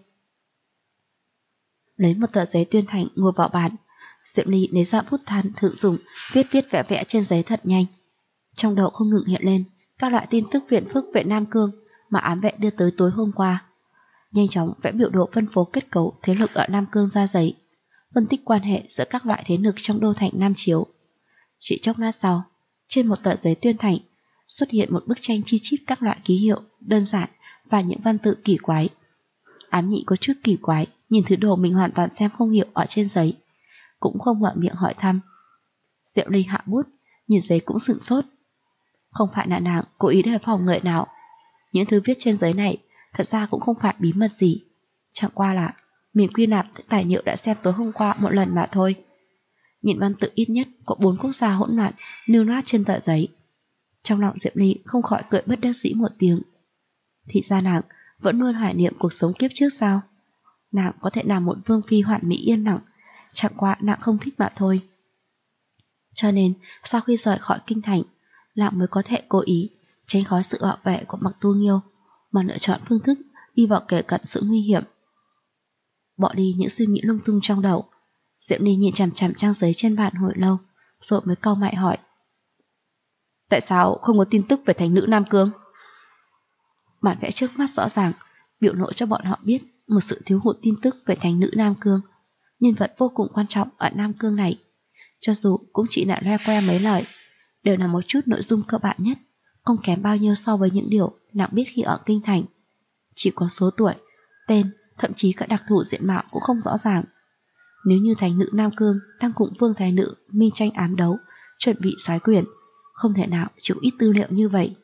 Lấy một tờ giấy tuyên thành ngồi vào bàn, Diệm Ly lấy ra bút than thử dùng, viết vẽ vẽ trên giấy thật nhanh. Trong đầu không ngừng hiện lên các loại tin tức phiền phức về Nam Cương mà ám vệ đưa tới tối hôm qua. Nhanh chóng vẽ biểu đồ phân phố kết cấu thế lực ở Nam Cương ra giấy, phân tích quan hệ giữa các loại thế lực trong đô thành Nam Chiếu. Chỉ chốc lát sau, trên một tờ giấy tuyên thành xuất hiện một bức tranh chi chít các loại ký hiệu đơn giản và những văn tự kỳ quái. Ám Nhị có chút kỳ quái, nhìn thứ đồ mình hoàn toàn xem không hiểu ở trên giấy, cũng không mở miệng hỏi thăm. Diệu Ly hạ bút, nhìn giấy cũng sửng sốt. Không phải là nàng cố ý đề phòng người nào. Những thứ viết trên giấy này thật ra cũng không phải bí mật gì, chẳng qua là mình quy nạp tài liệu đã xem tối hôm qua một lần mà thôi. Nhìn văn tự ít nhất có 4 quốc gia hỗn loạn nêu loát trên tờ giấy, trong lòng Diệp Ly không khỏi cười bất đắc dĩ một tiếng. Thì ra nàng vẫn luôn hoài niệm cuộc sống kiếp trước sao? Nàng có thể làm một vương phi hoàn mỹ yên lặng, chẳng qua nàng không thích mà thôi. Cho nên sau khi rời khỏi kinh thành, nàng mới có thể cố ý tránh khỏi sự bảo vệ của Mặc Tu Nghiêu mà lựa chọn phương thức đi vào kề cận sự nguy hiểm. Bỏ đi những suy nghĩ lung tung trong đầu, Diệm Ly nhìn chằm chằm trang giấy trên bàn hồi lâu, rồi mới cau mày hỏi: tại sao không có tin tức về thánh nữ Nam Cương? Bản vẽ trước mắt rõ ràng biểu lộ cho bọn họ biết một sự thiếu hụt tin tức về thánh nữ Nam Cương, nhân vật vô cùng quan trọng ở Nam Cương này. Cho dù cũng chỉ là loe que mấy lời, đều là một chút nội dung cơ bản nhất, không kém bao nhiêu so với những điều nàng biết khi ở kinh thành. Chỉ có số tuổi, tên, thậm chí cả đặc thù diện mạo cũng không rõ ràng. Nếu như thánh nữ Nam Cương đang cùng vương thái nữ minh tranh ám đấu, chuẩn bị soái quyền, không thể nào chịu ít tư liệu như vậy.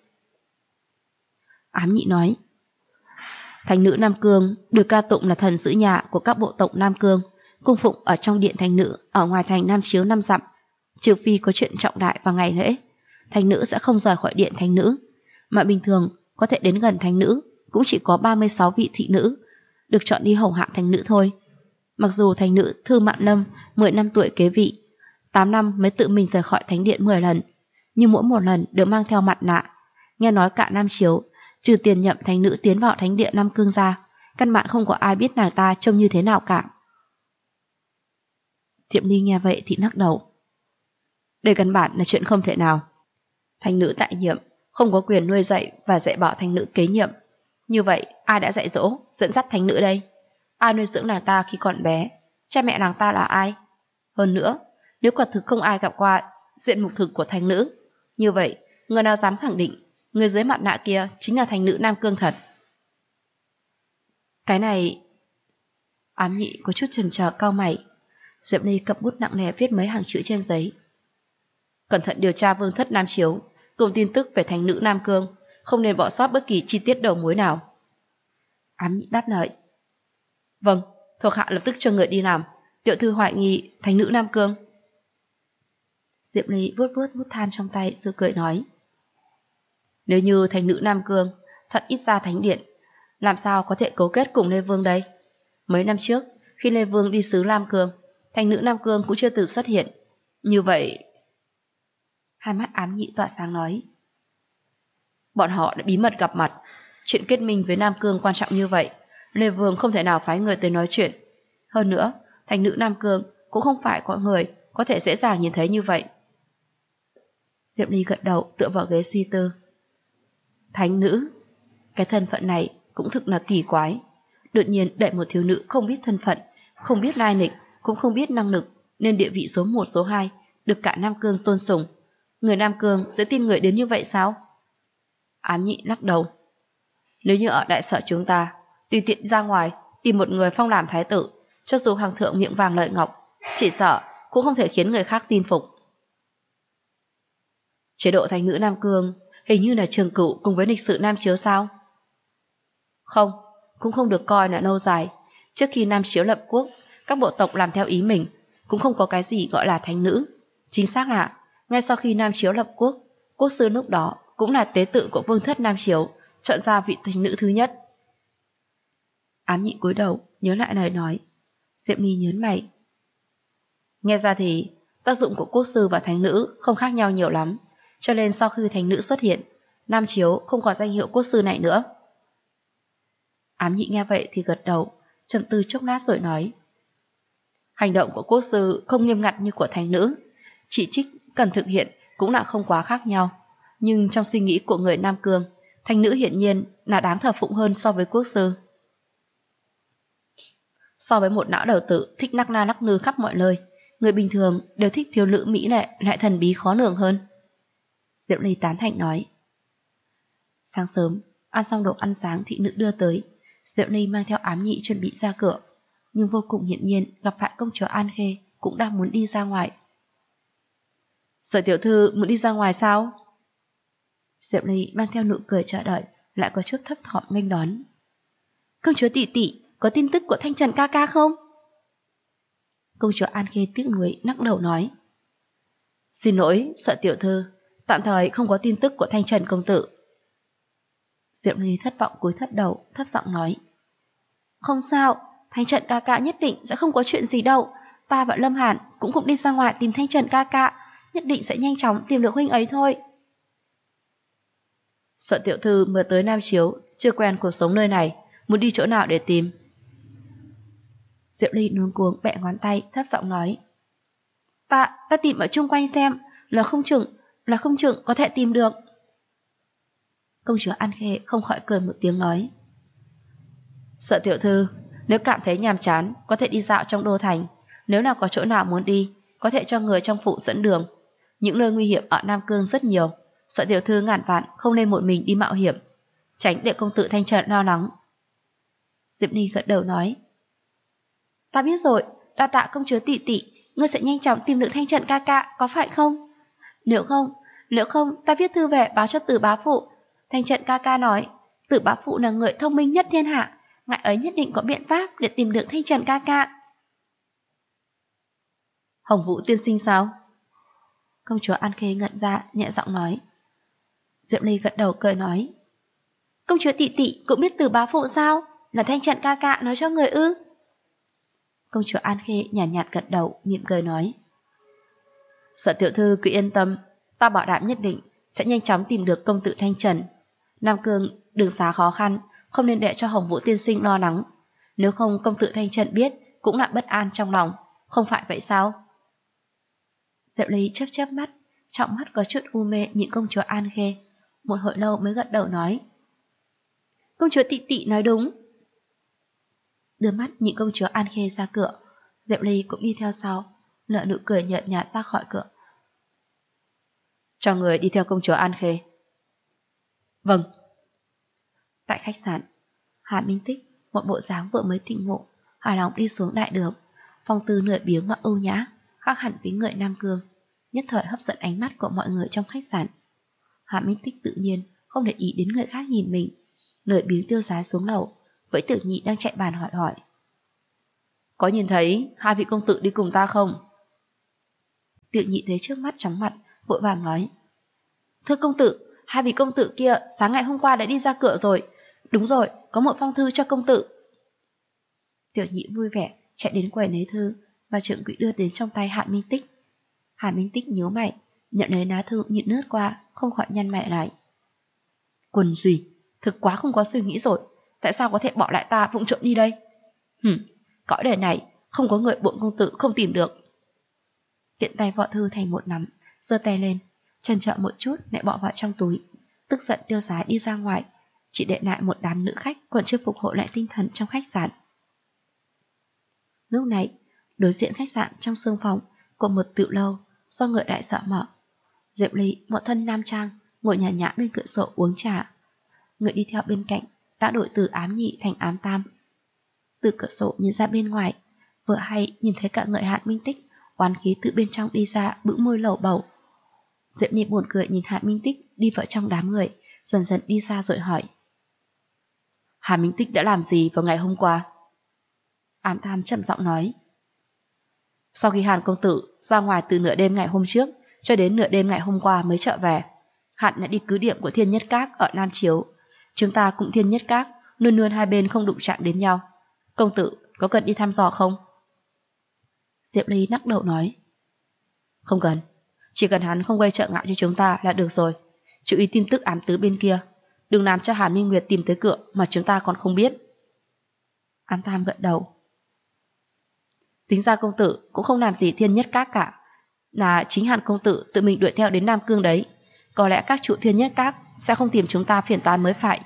Ám Nhị nói: thánh nữ Nam Cương được ca tụng là thần giữ nhà của các bộ tộc Nam Cương, cung phụng ở trong điện thánh nữ ở ngoài thành Nam Chiếu 5 dặm. Trừ phi có chuyện trọng đại vào ngày lễ, thánh nữ sẽ không rời khỏi điện thánh nữ, mà bình thường có thể đến gần thánh nữ cũng chỉ có 36 vị thị nữ được chọn đi hầu hạ thánh nữ thôi. Mặc dù thánh nữ Thư Mạn Lâm 10 năm tuổi kế vị, 8 năm mới tự mình rời khỏi thánh điện 10 lần, nhưng mỗi một lần đều mang theo mặt nạ. Nghe nói cả Nam Chiếu, trừ tiền nhậm thánh nữ tiến vào thánh điện Nam Cương ra, căn bản không có ai biết nàng ta trông như thế nào cả. Diệm Ly nghe vậy thì lắc đầu: đây căn bản là chuyện không thể nào. Thánh nữ tại nhiệm không có quyền nuôi dạy và dạy bảo thánh nữ kế nhiệm. Như vậy ai đã dạy dỗ, dẫn dắt thánh nữ đây? Ai nuôi dưỡng nàng ta khi còn bé? Cha mẹ nàng ta là ai? Hơn nữa, nếu quả thực không ai gặp qua diện mục thực của thánh nữ, như vậy người nào dám khẳng định người dưới mặt nạ kia chính là thánh nữ Nam Cương thật? Cái này... Ám Nhị có chút chần chờ cau mày. Diệp Ly cầm bút nặng nề viết mấy hàng chữ trên giấy: cẩn thận điều tra vương thất Nam Chiếu cùng tin tức về thánh nữ Nam Cương, không nên bỏ sót bất kỳ chi tiết đầu mối nào. Ám Nhị đáp lời: vâng, thuộc hạ lập tức cho người đi làm. Tiểu thư hoài nghi thánh nữ Nam Cương. Diệp Ly vuốt vuốt bút than trong tay rồi cười nói: nếu như thánh nữ Nam Cương thật ít ra thánh điện, làm sao có thể cấu kết cùng Lê Vương đây? Mấy năm trước, khi Lê Vương đi xứ Lam Cương, thánh nữ Nam Cương cũng chưa từng xuất hiện. Như vậy... Hai mắt Ám Nhị tỏa sáng nói: bọn họ đã bí mật gặp mặt. Chuyện kết minh với Nam Cương quan trọng như vậy, Lê Vương không thể nào phái người tới nói chuyện. Hơn nữa, thánh nữ Nam Cương cũng không phải có người có thể dễ dàng nhìn thấy như vậy. Diệp Ly gật đầu tựa vào ghế suy tư. Thánh nữ, cái thân phận này cũng thực là kỳ quái. Đột nhiên đẩy một thiếu nữ không biết thân phận, không biết lai lịch, cũng không biết năng lực, nên địa vị số 1 số 2 được cả Nam Cương tôn sùng. Người Nam Cương sẽ tin người đến như vậy sao? Ám Nhị lắc đầu: nếu như ở đại sở chúng ta, tùy tiện ra ngoài tìm một người phong làm thái tử, cho dù hoàng thượng miệng vàng lợi ngọc, chỉ sợ cũng không thể khiến người khác tin phục. Chế độ thánh nữ Nam Cương hình như là trường cửu cùng với lịch sử Nam Chiếu sao? Không, cũng không được coi là lâu dài. Trước khi Nam Chiếu lập quốc, các bộ tộc làm theo ý mình, cũng không có cái gì gọi là thánh nữ. Chính xác là ngay sau khi Nam Chiếu lập quốc, quốc sư lúc đó cũng là tế tự của vương thất Nam Chiếu, chọn ra vị thánh nữ thứ nhất. Ám Nhị cúi đầu nhớ lại lời nói, Diệp Ly nhớn mày. Nghe ra thì tác dụng của quốc sư và thánh nữ không khác nhau nhiều lắm, cho nên sau khi thánh nữ xuất hiện, Nam Chiếu không có danh hiệu quốc sư này nữa. Ám Nhị nghe vậy thì gật đầu, trầm tư chốc lát rồi nói. Hành động của quốc sư không nghiêm ngặt như của thánh nữ, chỉ trích cần thực hiện cũng là không quá khác nhau, nhưng trong suy nghĩ của người Nam Cương, thánh nữ hiển nhiên là đáng thờ phụng hơn so với quốc sư. So với một não đầu tử thích lắc la lắc lư khắp mọi nơi, người bình thường đều thích thiếu nữ mỹ lệ lại thần bí khó lường hơn. Diệp Ly tán thành nói. Sáng sớm, ăn xong đồ ăn sáng thị nữ đưa tới, Diệp Ly mang theo Ám Nhị chuẩn bị ra cửa, nhưng vô cùng hiển nhiên gặp phải công chúa An Khê cũng đang muốn đi ra ngoài. Sở tiểu thư muốn đi ra ngoài sao? Diệp Ly mang theo nụ cười chờ đợi, lại có chút thấp thỏm nghênh đón. Công chúa tỷ tỷ, có tin tức của Thanh Trần ca ca không? Công chúa An Khê tiếc nuối lắc đầu nói. Xin lỗi, sợ tiểu thư, tạm thời không có tin tức của Thanh Trần công tử. Diệp Ly thất vọng cúi thấp đầu, thấp giọng nói. Không sao, Thanh Trần ca ca nhất định sẽ không có chuyện gì đâu. Ta và Lâm Hàn cũng đi ra ngoài tìm Thanh Trần ca ca, nhất định sẽ nhanh chóng tìm được huynh ấy thôi. Sợ tiểu thư mới tới Nam Chiếu, chưa quen cuộc sống nơi này, muốn đi chỗ nào để tìm? Diệp Ly luống cuống bẹ ngón tay, thấp giọng nói. Ta tìm ở chung quanh xem, là không chừng có thể tìm được. Công chúa An Khê không khỏi cười một tiếng nói. Sợ tiểu thư, nếu cảm thấy nhàm chán, có thể đi dạo trong đô thành. Nếu nào có chỗ nào muốn đi, có thể cho người trong phủ dẫn đường. Những nơi nguy hiểm ở Nam Cương rất nhiều, sợ tiểu thư ngàn vạn không nên một mình đi mạo hiểm, tránh để công tử Thanh Trần lo lắng. Diệp Ly gật đầu nói. Ta biết rồi, đa tạ công chúa tỷ tỷ, ngươi sẽ nhanh chóng tìm được Thanh Trần ca ca, có phải không? Nếu không, ta viết thư về báo cho Tử bá phụ. Thanh Trần ca ca nói, Tử bá phụ là người thông minh nhất thiên hạ, ngài ấy nhất định có biện pháp để tìm được Thanh Trần ca ca. Hồng Vũ tiên sinh sao? Công chúa An Khê ngẩn ra, nhẹ giọng nói. Diệp Ly gật đầu cười nói. Công chúa tỷ tỷ cũng biết Tử bá phụ sao? Là Thanh Trần ca ca nói cho người ư? Công chúa An Khê nhàn nhạt gật đầu, mỉm cười nói. Sợ tiểu thư cứ yên tâm, ta bảo đảm nhất định sẽ nhanh chóng tìm được công tử Thanh Trần. Nam Cương đường xá khó khăn, không nên để cho Hồng Vũ tiên sinh lo lắng. Nếu không công tử Thanh Trần biết cũng lại bất an trong lòng, không phải vậy sao? Diệp Ly chớp chớp mắt, trọng mắt có chút u mê nhìn công chúa An Khê, một hồi lâu mới gật đầu nói. Công chúa tỷ tỷ nói đúng. Đưa mắt nhìn công chúa An Khê ra cửa, Diệp Ly cũng đi theo sau, nở nụ cười nhợt nhạt ra khỏi cửa. Cho người đi theo công chúa An Khê. Vâng. Tại khách sạn, Hàn Minh Tích, một bộ dáng vừa mới tỉnh ngộ, hài lòng đi xuống đại đường, phong tư nửa biếng mà ưu nhã, khác hẳn với người Nam Cương, nhất thời hấp dẫn ánh mắt của mọi người trong khách sạn. Hàn Minh Tích tự nhiên không để ý đến người khác nhìn mình, nửa biếng tiêu sái xuống lầu, với Tiểu Nhị đang chạy bàn hỏi. Có nhìn thấy hai vị công tử đi cùng ta không? Tiểu Nhị thấy trước mắt chóng mặt, vội vàng nói. Thưa công tử, hai vị công tử kia sáng ngày hôm qua đã đi ra cửa rồi. Đúng rồi, có một phong thư cho công tử. Tiểu Nhị vui vẻ chạy đến quầy lấy thư và trưởng quỹ đưa đến trong tay Hàn Minh Tích. Hàn Minh Tích nhíu mày, nhận lấy lá thư nhịn lướt qua, không khỏi nhăn mày lại. Quần gì, thực quá không có suy nghĩ rồi, tại sao có thể bỏ lại ta vụng trộm đi đây? Cõi đời này không có người bổn công tử không tìm được. Tiện tay vọ thư thành một nắm, giơ tay lên, chần chờ một chút lại bỏ vào trong túi, tức giận tiêu sái đi ra ngoài, chỉ để lại một đám nữ khách còn chưa phục hồi lại tinh thần trong khách sạn. Lúc này, đối diện khách sạn trong sương phòng của một tiểu lâu do người đại sở mở, Diệp Ly một thân nam trang ngồi nhàn nhã bên cửa sổ uống trà. Người đi theo bên cạnh đã đổi từ ám nhị thành ám tam. Từ cửa sổ nhìn ra bên ngoài, vừa hay nhìn thấy cả người Hàn Minh Tích oán khí từ bên trong đi ra, bĩu môi lẩu bẩu. Diệp Ly buồn cười nhìn Hàn Minh Tích đi vào trong đám người, dần dần đi ra rồi hỏi. Hàn Minh Tích đã làm gì vào ngày hôm qua? Ám tam chậm giọng nói. Sau khi Hàn công tử ra ngoài từ nửa đêm ngày hôm trước cho đến nửa đêm ngày hôm qua mới trở về, Hàn đã đi cứ điểm của Thiên Nhất Các ở Nam Chiếu. Chúng ta cũng Thiên Nhất Các, luôn luôn hai bên không đụng chạm đến nhau. Công tử có cần đi thăm dò không? Diệp Ly lắc đầu nói. Không cần, chỉ cần hắn không gây trợ ngại cho chúng ta là được rồi. Chú ý tin tức ám tứ bên kia, đừng làm cho Hàn Minh Nguyệt tìm tới cửa mà chúng ta còn không biết. Ám Tam gật đầu. Tính ra công tử cũng không làm gì Thiên Nhất Các cả, là chính Hàn công tử tự mình đuổi theo đến Nam Cương đấy. Có lẽ các trụ Thiên Nhất Các sẽ không tìm chúng ta phiền toái mới phải.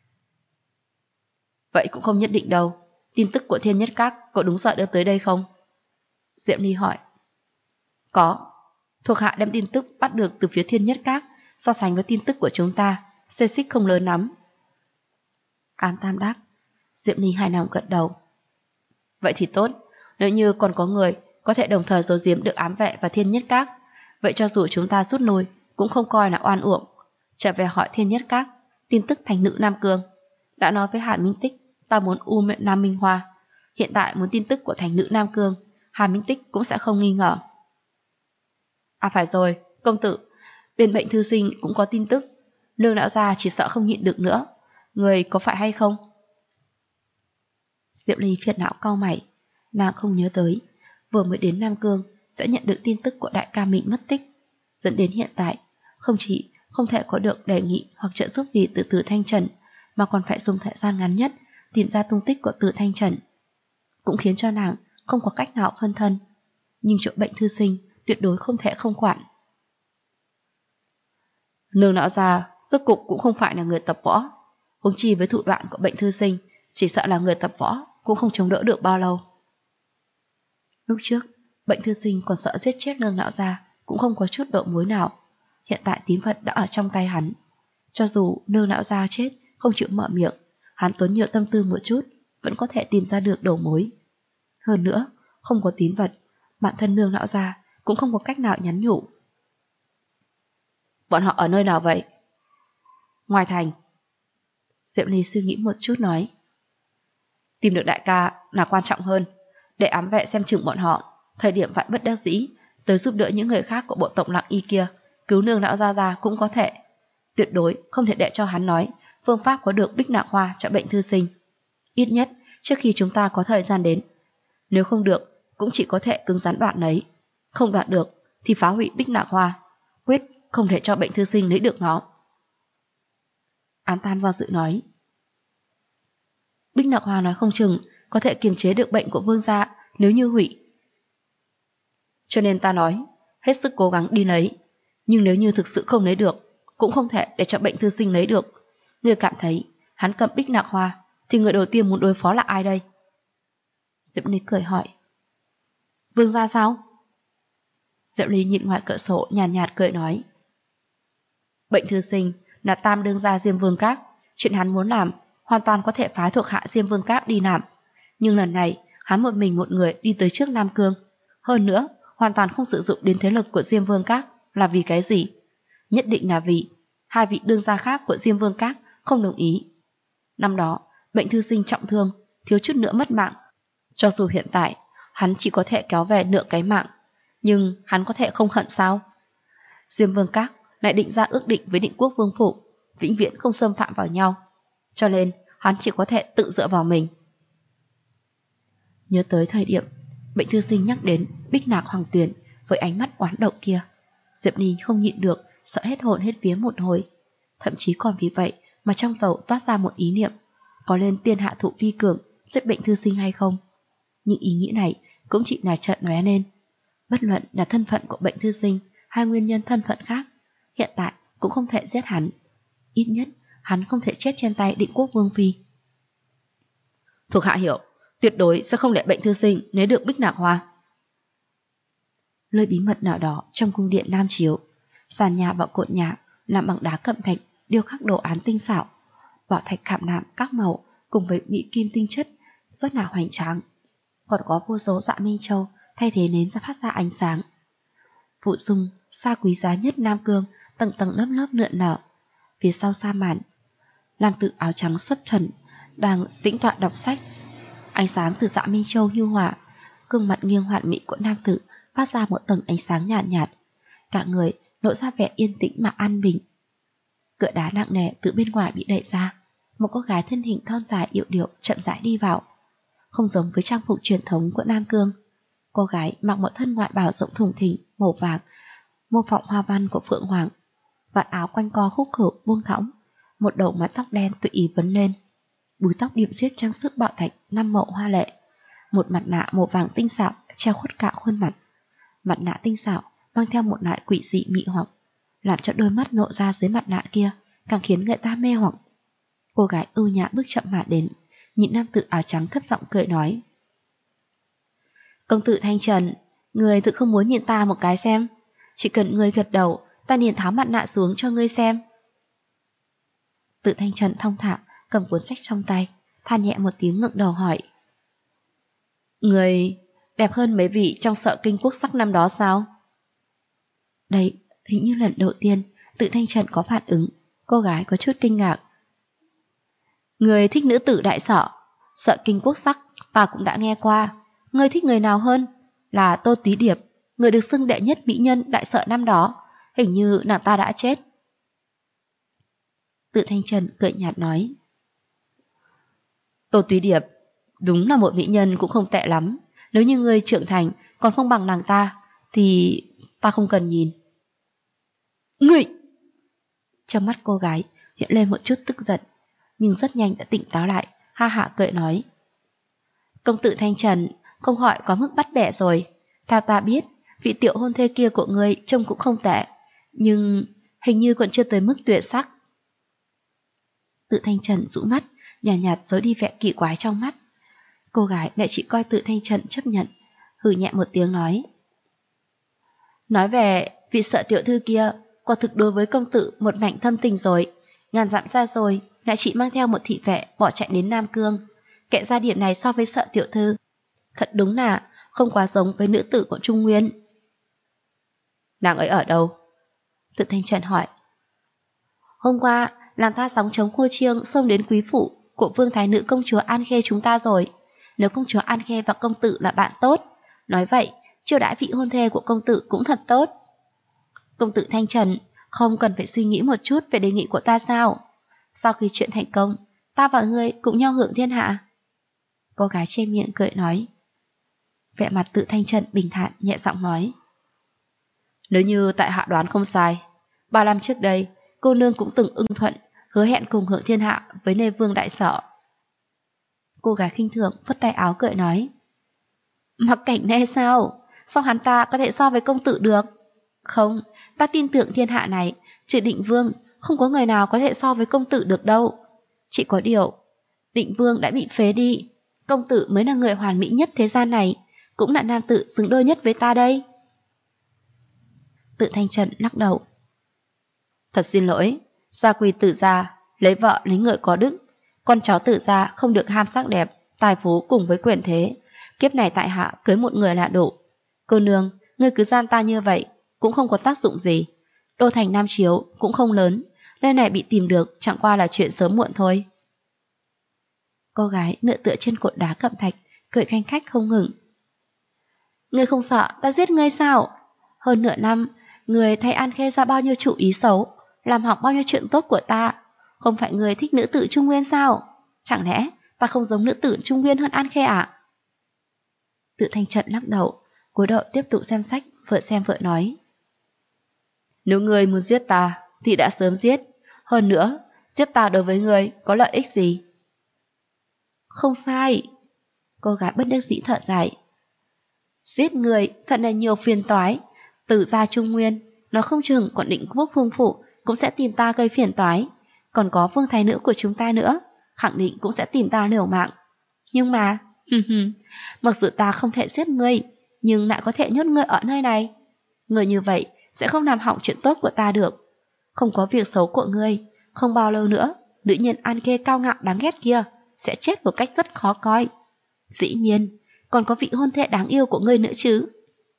Vậy cũng không nhất định đâu. Tin tức của Thiên Nhất Các có đúng giờ đưa tới đây không? Diệm Ly hỏi. Có. Thuộc hạ đem tin tức bắt được từ phía Thiên Nhất Các, so sánh với tin tức của chúng ta, xê xích không lớn lắm. Ám Tam đáp. Diệm Ly hài lòng gật đầu. Vậy thì tốt. Nếu như còn có người có thể đồng thời giấu giếm được ám vệ và Thiên Nhất Các, vậy cho dù chúng ta rút lui cũng không coi là oan uổng. Trở về hỏi Thiên Nhất Các tin tức thành nữ Nam Cương. Đã nói với Hàn Minh Tích ta muốn Nam Minh Hoa. Hiện tại muốn tin tức của thành nữ Nam Cương, Hàn Minh Tích cũng sẽ không nghi ngờ. À phải rồi, công tử, bên bệnh thư sinh cũng có tin tức. Lương lão gia chỉ sợ không nhịn được nữa. Người có phải hay không? Diệp Ly phiền não cau mày. Nàng không nhớ tới vừa mới đến Nam Cương sẽ nhận được tin tức của đại ca mình mất tích, dẫn đến hiện tại không chỉ không thể có được đề nghị hoặc trợ giúp gì từ Từ Thanh Trần, mà còn phải dùng thời gian ngắn nhất tìm ra tung tích của Từ Thanh Trần, cũng khiến cho nàng không có cách nào phân thân. Nhưng chỗ bệnh thư sinh tuyệt đối không thể không quản. Lương lão gia rốt cục cũng không phải là người tập võ, huống chi với thủ đoạn của bệnh thư sinh, chỉ sợ là người tập võ cũng không chống đỡ được bao lâu. Lúc trước, bệnh thư sinh còn sợ giết chết Lương lão gia cũng không có chút độ muối nào. Hiện tại tín vật đã ở trong tay hắn. Cho dù Lương lão gia chết không chịu mở miệng, hắn tốn nhiều tâm tư một chút vẫn có thể tìm ra được đầu mối. Hơn nữa, không có tín vật, bản thân Lương lão gia cũng không có cách nào nhắn nhủ. Bọn họ ở nơi nào vậy? Ngoài thành. Diệm Ly suy nghĩ một chút nói. Tìm được đại ca là quan trọng hơn. Để ám vệ xem chừng bọn họ, thời điểm vạn bất đắc dĩ tới giúp đỡ những người khác của bộ tộc Lặng Y kia, cứu Lương lão gia ra cũng có thể. Tuyệt đối không thể để cho hắn nói phương pháp có được Bích Nạc Hoa cho bệnh thư sinh. Ít nhất trước khi chúng ta có thời gian đến. Nếu không được cũng chỉ có thể cứng rắn đoạn lấy. Không đoạn được thì phá hủy Bích Nạc Hoa, quyết không thể cho bệnh thư sinh lấy được nó. Ám Tam do dự nói. Bích Nạc Hoa nói không chừng có thể kiềm chế được bệnh của vương gia nếu như hủy. Cho nên ta nói hết sức cố gắng đi lấy. Nhưng nếu như thực sự không lấy được, cũng không thể để cho bệnh thư sinh lấy được. Người cảm thấy hắn cầm Bích Nạc Hoa thì người đầu tiên muốn đối phó là ai đây? Diệp Ly cười hỏi. Vương gia sao? Diệp Ly nhìn ngoài cửa sổ nhàn nhạt cười nói. Bệnh thư sinh là tam đương gia Diêm Vương Các. Chuyện hắn muốn làm hoàn toàn có thể phái thuộc hạ Diêm Vương Các đi làm. Nhưng lần này hắn một mình một người đi tới trước Nam Cương. Hơn nữa hoàn toàn không sử dụng đến thế lực của Diêm Vương Các. Là vì cái gì? Nhất định là vì hai vị đương gia khác của Diêm Vương Các không đồng ý. Năm đó bệnh thư sinh trọng thương, thiếu chút nữa mất mạng. Cho dù hiện tại hắn chỉ có thể kéo về nửa cái mạng, nhưng hắn có thể không hận sao? Diêm Vương Các lại định ra ước định với Định Quốc Vương Phủ, vĩnh viễn không xâm phạm vào nhau. Cho nên hắn chỉ có thể tự dựa vào mình. Nhớ tới thời điểm bệnh thư sinh nhắc đến Bích Nạc Hoàng Tuyền với ánh mắt oán độc kia, Diệp Ly không nhịn được, sợ hết hồn hết vía một hồi. Thậm chí còn vì vậy mà trong đầu toát ra một ý niệm, có lên tiên hạ thụ vi cường giết bệnh thư sinh hay không. Nhưng ý nghĩ này cũng chỉ là chợt lóe lên. Bất luận là thân phận của bệnh thư sinh hay nguyên nhân thân phận khác, hiện tại cũng không thể giết hắn. Ít nhất hắn không thể chết trên tay Định Quốc Vương Phi. Thuộc hạ hiểu, tuyệt đối sẽ không để bệnh thư sinh lấy được Bích Nạc Hoa. Nơi bí mật nào đó trong cung điện Nam Chiếu, sàn nhà và cột nhà làm bằng đá cẩm thạch điêu khắc đồ án tinh xảo, bảo thạch khảm nạm các màu cùng với mỹ kim tinh chất rất là hoành tráng. Còn có vô số dạ minh châu thay thế nến ra phát ra ánh sáng. Vụ dung sa quý giá nhất Nam Cương tầng tầng lớp lớp lượn nở. Phía sau sa màn, Lam Tự áo trắng xuất trần đang tĩnh tọa đọc sách. Ánh sáng từ dạ minh châu nhu hòa, gương mặt nghiêng hoàn mỹ của nam tử phát ra một tầng ánh sáng nhạt nhạt. Cả người lộ ra vẻ yên tĩnh mà an bình. Cửa đá nặng nề từ bên ngoài bị đẩy ra, một cô gái thân hình thon dài yệu điệu chậm rãi đi vào. Không giống với trang phục truyền thống của Nam Cương, Cô gái mặc một thân ngoại bào rộng thùng thình màu vàng, mô phỏng hoa văn của phượng hoàng, vạt áo quanh co khúc khỉu buông thõng, một đầu mái tóc đen tùy ý vấn lên, búi tóc điểm xuyết trang sức bảo thạch 5 màu hoa lệ, một mặt nạ màu vàng tinh xảo treo khuất cả khuôn mặt. Mặt nạ tinh xảo mang theo một loại quỷ dị mị hoặc, làm cho đôi mắt lộ ra dưới mặt nạ kia càng khiến người ta mê hoặc. Cô gái ưu nhã bước chậm mà đến, nhìn nam tử áo trắng thấp giọng cười nói: Công tử Thanh Trần, người thực không muốn nhìn ta một cái xem? Chỉ cần người gật đầu, ta liền tháo mặt nạ xuống cho ngươi xem. Tự Thanh Trần thong thả cầm cuốn sách trong tay, than nhẹ một tiếng ngẩng đầu hỏi: Người đẹp hơn mấy vị trong Sợ Kinh Quốc Sắc năm đó sao? Đây hình như lần đầu tiên Tự Thanh Trần có phản ứng. Cô gái có chút kinh ngạc. Người thích nữ tử Đại Sở, Sợ Kinh Quốc Sắc ta cũng đã nghe qua. Người thích người nào hơn? Là Tô Túy Điệp, người được xưng đệ nhất mỹ nhân Đại Sở năm đó. Hình như nàng ta đã chết. Tự Thanh Trần cười nhạt nói: Tô Túy Điệp đúng là một mỹ nhân cũng không tệ lắm. Nếu như người trưởng thành còn không bằng nàng ta thì ta không cần nhìn. Ngươi! Trong mắt cô gái hiện lên một chút tức giận, nhưng rất nhanh đã tỉnh táo lại, ha hả cười nói: Công tử Thanh Trần không hỏi có mức bắt bẻ rồi. Theo ta biết, vị tiểu hôn thê kia của ngươi trông cũng không tệ, nhưng hình như còn chưa tới mức tuyệt sắc. Tự Thanh Trần rũ mắt, nhàn nhạt giấu đi vẻ kỳ quái trong mắt. Cô gái lại chỉ coi Tự Thanh Trần chấp nhận, hừ nhẹ một tiếng nói về vị Sợ tiểu thư kia, quả thực đối với công tử một mảnh thâm tình rồi. Ngàn dặm xa rồi lại chỉ mang theo một thị vệ bỏ chạy đến Nam Cương. Kệ ra điểm này so với Sợ tiểu thư, thật đúng là không quá giống với nữ tử của Trung Nguyên. Nàng ấy ở đâu? Tự Thanh Trần hỏi. Hôm qua nàng ta sóng chống khô chiêng xông đến quý phủ của vương thái nữ công chúa An Khê chúng ta rồi. Nếu công chúa An Khê và công tử là bạn tốt, nói vậy chiêu đãi vị hôn thê của công tử cũng thật tốt. Công tử Thanh Trần không cần phải suy nghĩ một chút về đề nghị của ta sao? Sau khi chuyện thành công, ta và ngươi cùng nhau hưởng thiên hạ. Cô gái che miệng cười nói. Vẻ mặt Tự Thanh Trần bình thản nhẹ giọng nói: Nếu như tại hạ đoán không sai, 3 năm trước đây cô nương cũng từng ưng thuận hứa hẹn cùng hưởng thiên hạ với Nê Vương Đại Sở. Cô gái khinh thường phất tay áo cười nói: Mặc Cảnh Nê sao? Sao hắn ta có thể so với công tử được? Không, ta tin tưởng thiên hạ này trừ Định Vương không có người nào có thể so với công tử được đâu. Chỉ có điều Định Vương đã bị phế đi, công tử mới là người hoàn mỹ nhất thế gian này, cũng là nam tử xứng đôi nhất với ta đây. Tự Thanh Trần lắc đầu. Thật xin lỗi, gia quy Tự gia lấy vợ lấy người có đức, con cháu Tự gia không được ham sắc đẹp, tài phú cùng với quyền thế. Kiếp này tại hạ cưới một người là đủ. Cô nương, ngươi cứ gian ta như vậy cũng không có tác dụng gì. Đô thành Nam Chiếu cũng không lớn, nơi này bị tìm được chẳng qua là chuyện sớm muộn thôi. Cô gái nựa tựa trên cột đá cẩm thạch, cười khanh khách không ngừng. Ngươi không sợ ta giết ngươi sao? Hơn nửa năm, ngươi thay An Khê ra bao nhiêu chủ ý xấu, làm hỏng bao nhiêu chuyện tốt của ta. Không phải ngươi thích nữ tử Trung Nguyên sao? Chẳng lẽ ta không giống nữ tử Trung Nguyên hơn An Khê à? Tự Thanh Trần lắc đầu, cúi đầu tiếp tục xem sách, vừa xem vừa nói. Nếu ngươi muốn giết ta thì đã sớm giết. Hơn nữa, giết ta đối với ngươi có lợi ích gì? Không sai. Cô gái bất đắc dĩ thở dài. Giết người thật là nhiều phiền toái. Từ gia Trung Nguyên, nó không chừng còn Định Quốc Vương phủ cũng sẽ tìm ta gây phiền toái. Còn có vương thái nữ của chúng ta nữa, khẳng định cũng sẽ tìm ta liều mạng. Nhưng mà, mặc dù ta không thể giết ngươi, nhưng lại có thể nhốt ngươi ở nơi này. Người như vậy sẽ không làm hỏng chuyện tốt của ta được. Không có việc xấu của ngươi, không bao lâu nữa, nữ nhân An Khê cao ngạo đáng ghét kia sẽ chết một cách rất khó coi. Dĩ nhiên, còn có vị hôn thê đáng yêu của ngươi nữa chứ.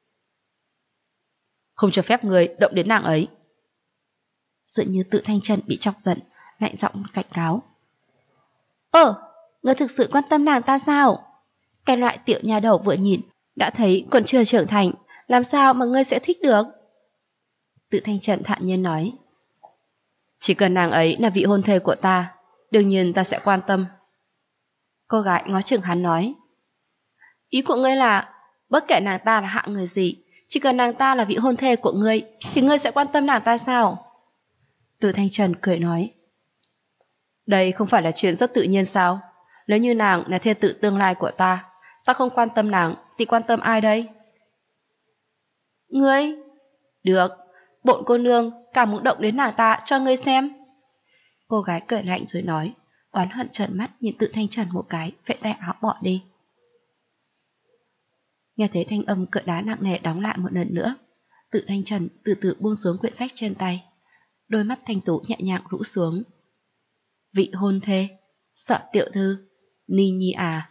Không cho phép ngươi động đến nàng ấy. Dường như Tự Thanh Trần bị chọc giận, lạnh giọng cảnh cáo. Ngươi thực sự quan tâm nàng ta sao? Cái loại tiểu nhà đầu vừa nhìn đã thấy còn chưa trưởng thành, làm sao mà ngươi sẽ thích được? Tự Thanh Trần thản nhiên nói. Chỉ cần nàng ấy là vị hôn thê của ta, đương nhiên ta sẽ quan tâm. Cô gái ngó chừng hắn nói. Ý của ngươi là Bất kể nàng ta là hạng người gì, chỉ cần nàng ta là vị hôn thê của ngươi, thì ngươi sẽ quan tâm nàng ta sao? Từ Thanh Trần cười nói. Đây không phải là chuyện rất tự nhiên sao? Nếu như nàng là thê tử tương lai của ta không quan tâm nàng, thì quan tâm ai đây? Ngươi? Được, bộn cô nương càng muốn động đến nàng ta cho ngươi xem. Cô gái cười lạnh rồi nói, oán hận trợn mắt nhìn Tự Thanh Trần một cái, vẫy tay áo bỏ đi. Nghe thấy thanh âm cựa đá nặng nề đóng lại một lần nữa, Tự Thanh Trần từ từ buông xuống quyển sách trên tay, đôi mắt thanh tú nhẹ nhàng rũ xuống. Vị hôn thê, sợ tiểu thư, Ni Nhi à.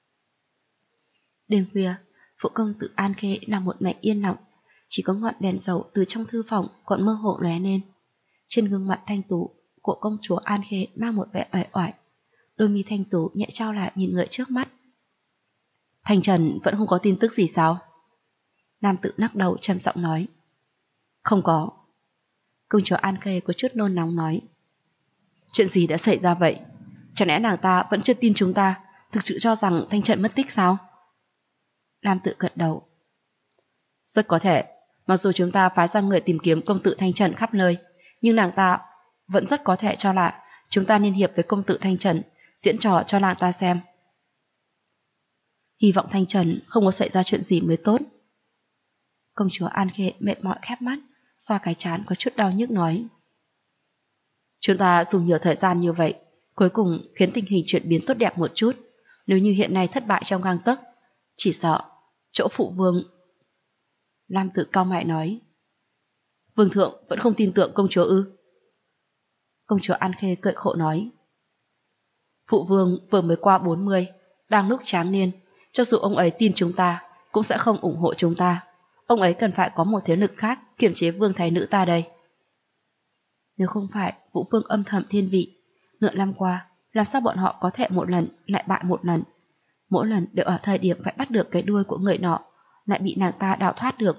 Đêm khuya, phụ công Tự An Khê nằm một mảnh yên lặng, chỉ có ngọn đèn dầu từ trong thư phòng còn mơ hồ lóe lên. Trên gương mặt thanh tú của công chúa An Khê mang một vẻ uể oải, đôi mi thanh tú nhẹ trao lại nhìn người trước mắt. Thanh Trần vẫn không có tin tức gì sao? Nam Tự lắc đầu trầm giọng nói. Không có. Công chúa An Khê có chút nôn nóng nói. Chuyện gì đã xảy ra vậy? Chẳng lẽ nàng ta vẫn chưa tin chúng ta, thực sự cho rằng Thanh Trần mất tích sao? Nam Tự gật đầu. Rất có thể, mặc dù chúng ta phái ra người tìm kiếm công tử Thanh Trần khắp nơi, nhưng nàng ta vẫn rất có thể cho là chúng ta liên hiệp với công tử Thanh Trần, diễn trò cho nàng ta xem. Hy vọng Thanh Trần không có xảy ra chuyện gì mới tốt. Công chúa An Khê mệt mỏi khép mắt, xoa cái trán có chút đau nhức nói. Chúng ta dùng nhiều thời gian như vậy, cuối cùng khiến tình hình chuyển biến tốt đẹp một chút. Nếu như hiện nay thất bại trong gang tấc, chỉ sợ chỗ phụ vương. Nam Tự cau mày nói. Vương thượng vẫn không tin tưởng công chúa ư? Công chúa An Khê cười khổ nói. Phụ vương vừa mới qua 40, đang lúc tráng niên, cho dù ông ấy tin chúng ta, cũng sẽ không ủng hộ chúng ta. Ông ấy cần phải có một thế lực khác kiểm chế vương thái nữ ta đây. Nếu không phải Vũ Vương âm thầm thiên vị, nửa năm qua, làm sao bọn họ có thể một lần lại bại một lần? Mỗi lần đều ở thời điểm phải bắt được cái đuôi của người nọ, lại bị nàng ta đào thoát được.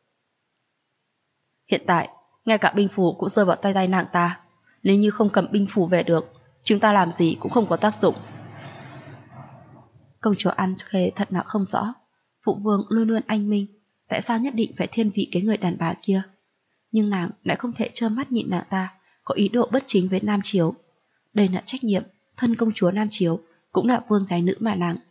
Hiện tại, ngay cả binh phù cũng rơi vào tay nàng ta. Nếu như không cầm binh phù về được, chúng ta làm gì cũng không có tác dụng. Công chúa An Khê thật nào không rõ, phụ vương luôn luôn anh minh, tại sao nhất định phải thiên vị cái người đàn bà kia? Nhưng nàng lại không thể trơ mắt nhịn nàng ta có ý đồ bất chính với Nam Chiếu. Đây là trách nhiệm, thân công chúa Nam Chiếu cũng là vương thái nữ mà nàng.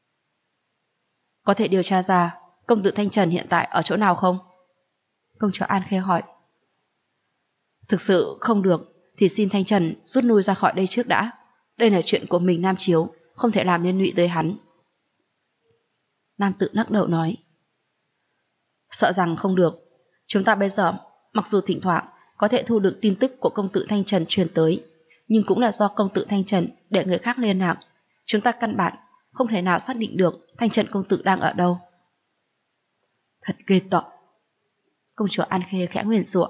Có thể điều tra ra công tử Thanh Trần hiện tại ở chỗ nào không? Công chúa An Khê hỏi. Thực sự không được thì xin Thanh Trần rút lui ra khỏi đây trước đã. Đây là chuyện của mình Nam Chiếu, không thể làm liên lụy tới hắn. Nam Tự lắc đầu nói. Sợ rằng không được. Chúng ta bây giờ mặc dù thỉnh thoảng có thể thu được tin tức của công tử Thanh Trần truyền tới, nhưng cũng là do công tử Thanh Trần để người khác liên lạc. Chúng ta căn bản không thể nào xác định được Thanh Trần công tử đang ở đâu. Thật ghê tởm. Công chúa An Khê khẽ nguyền rủa.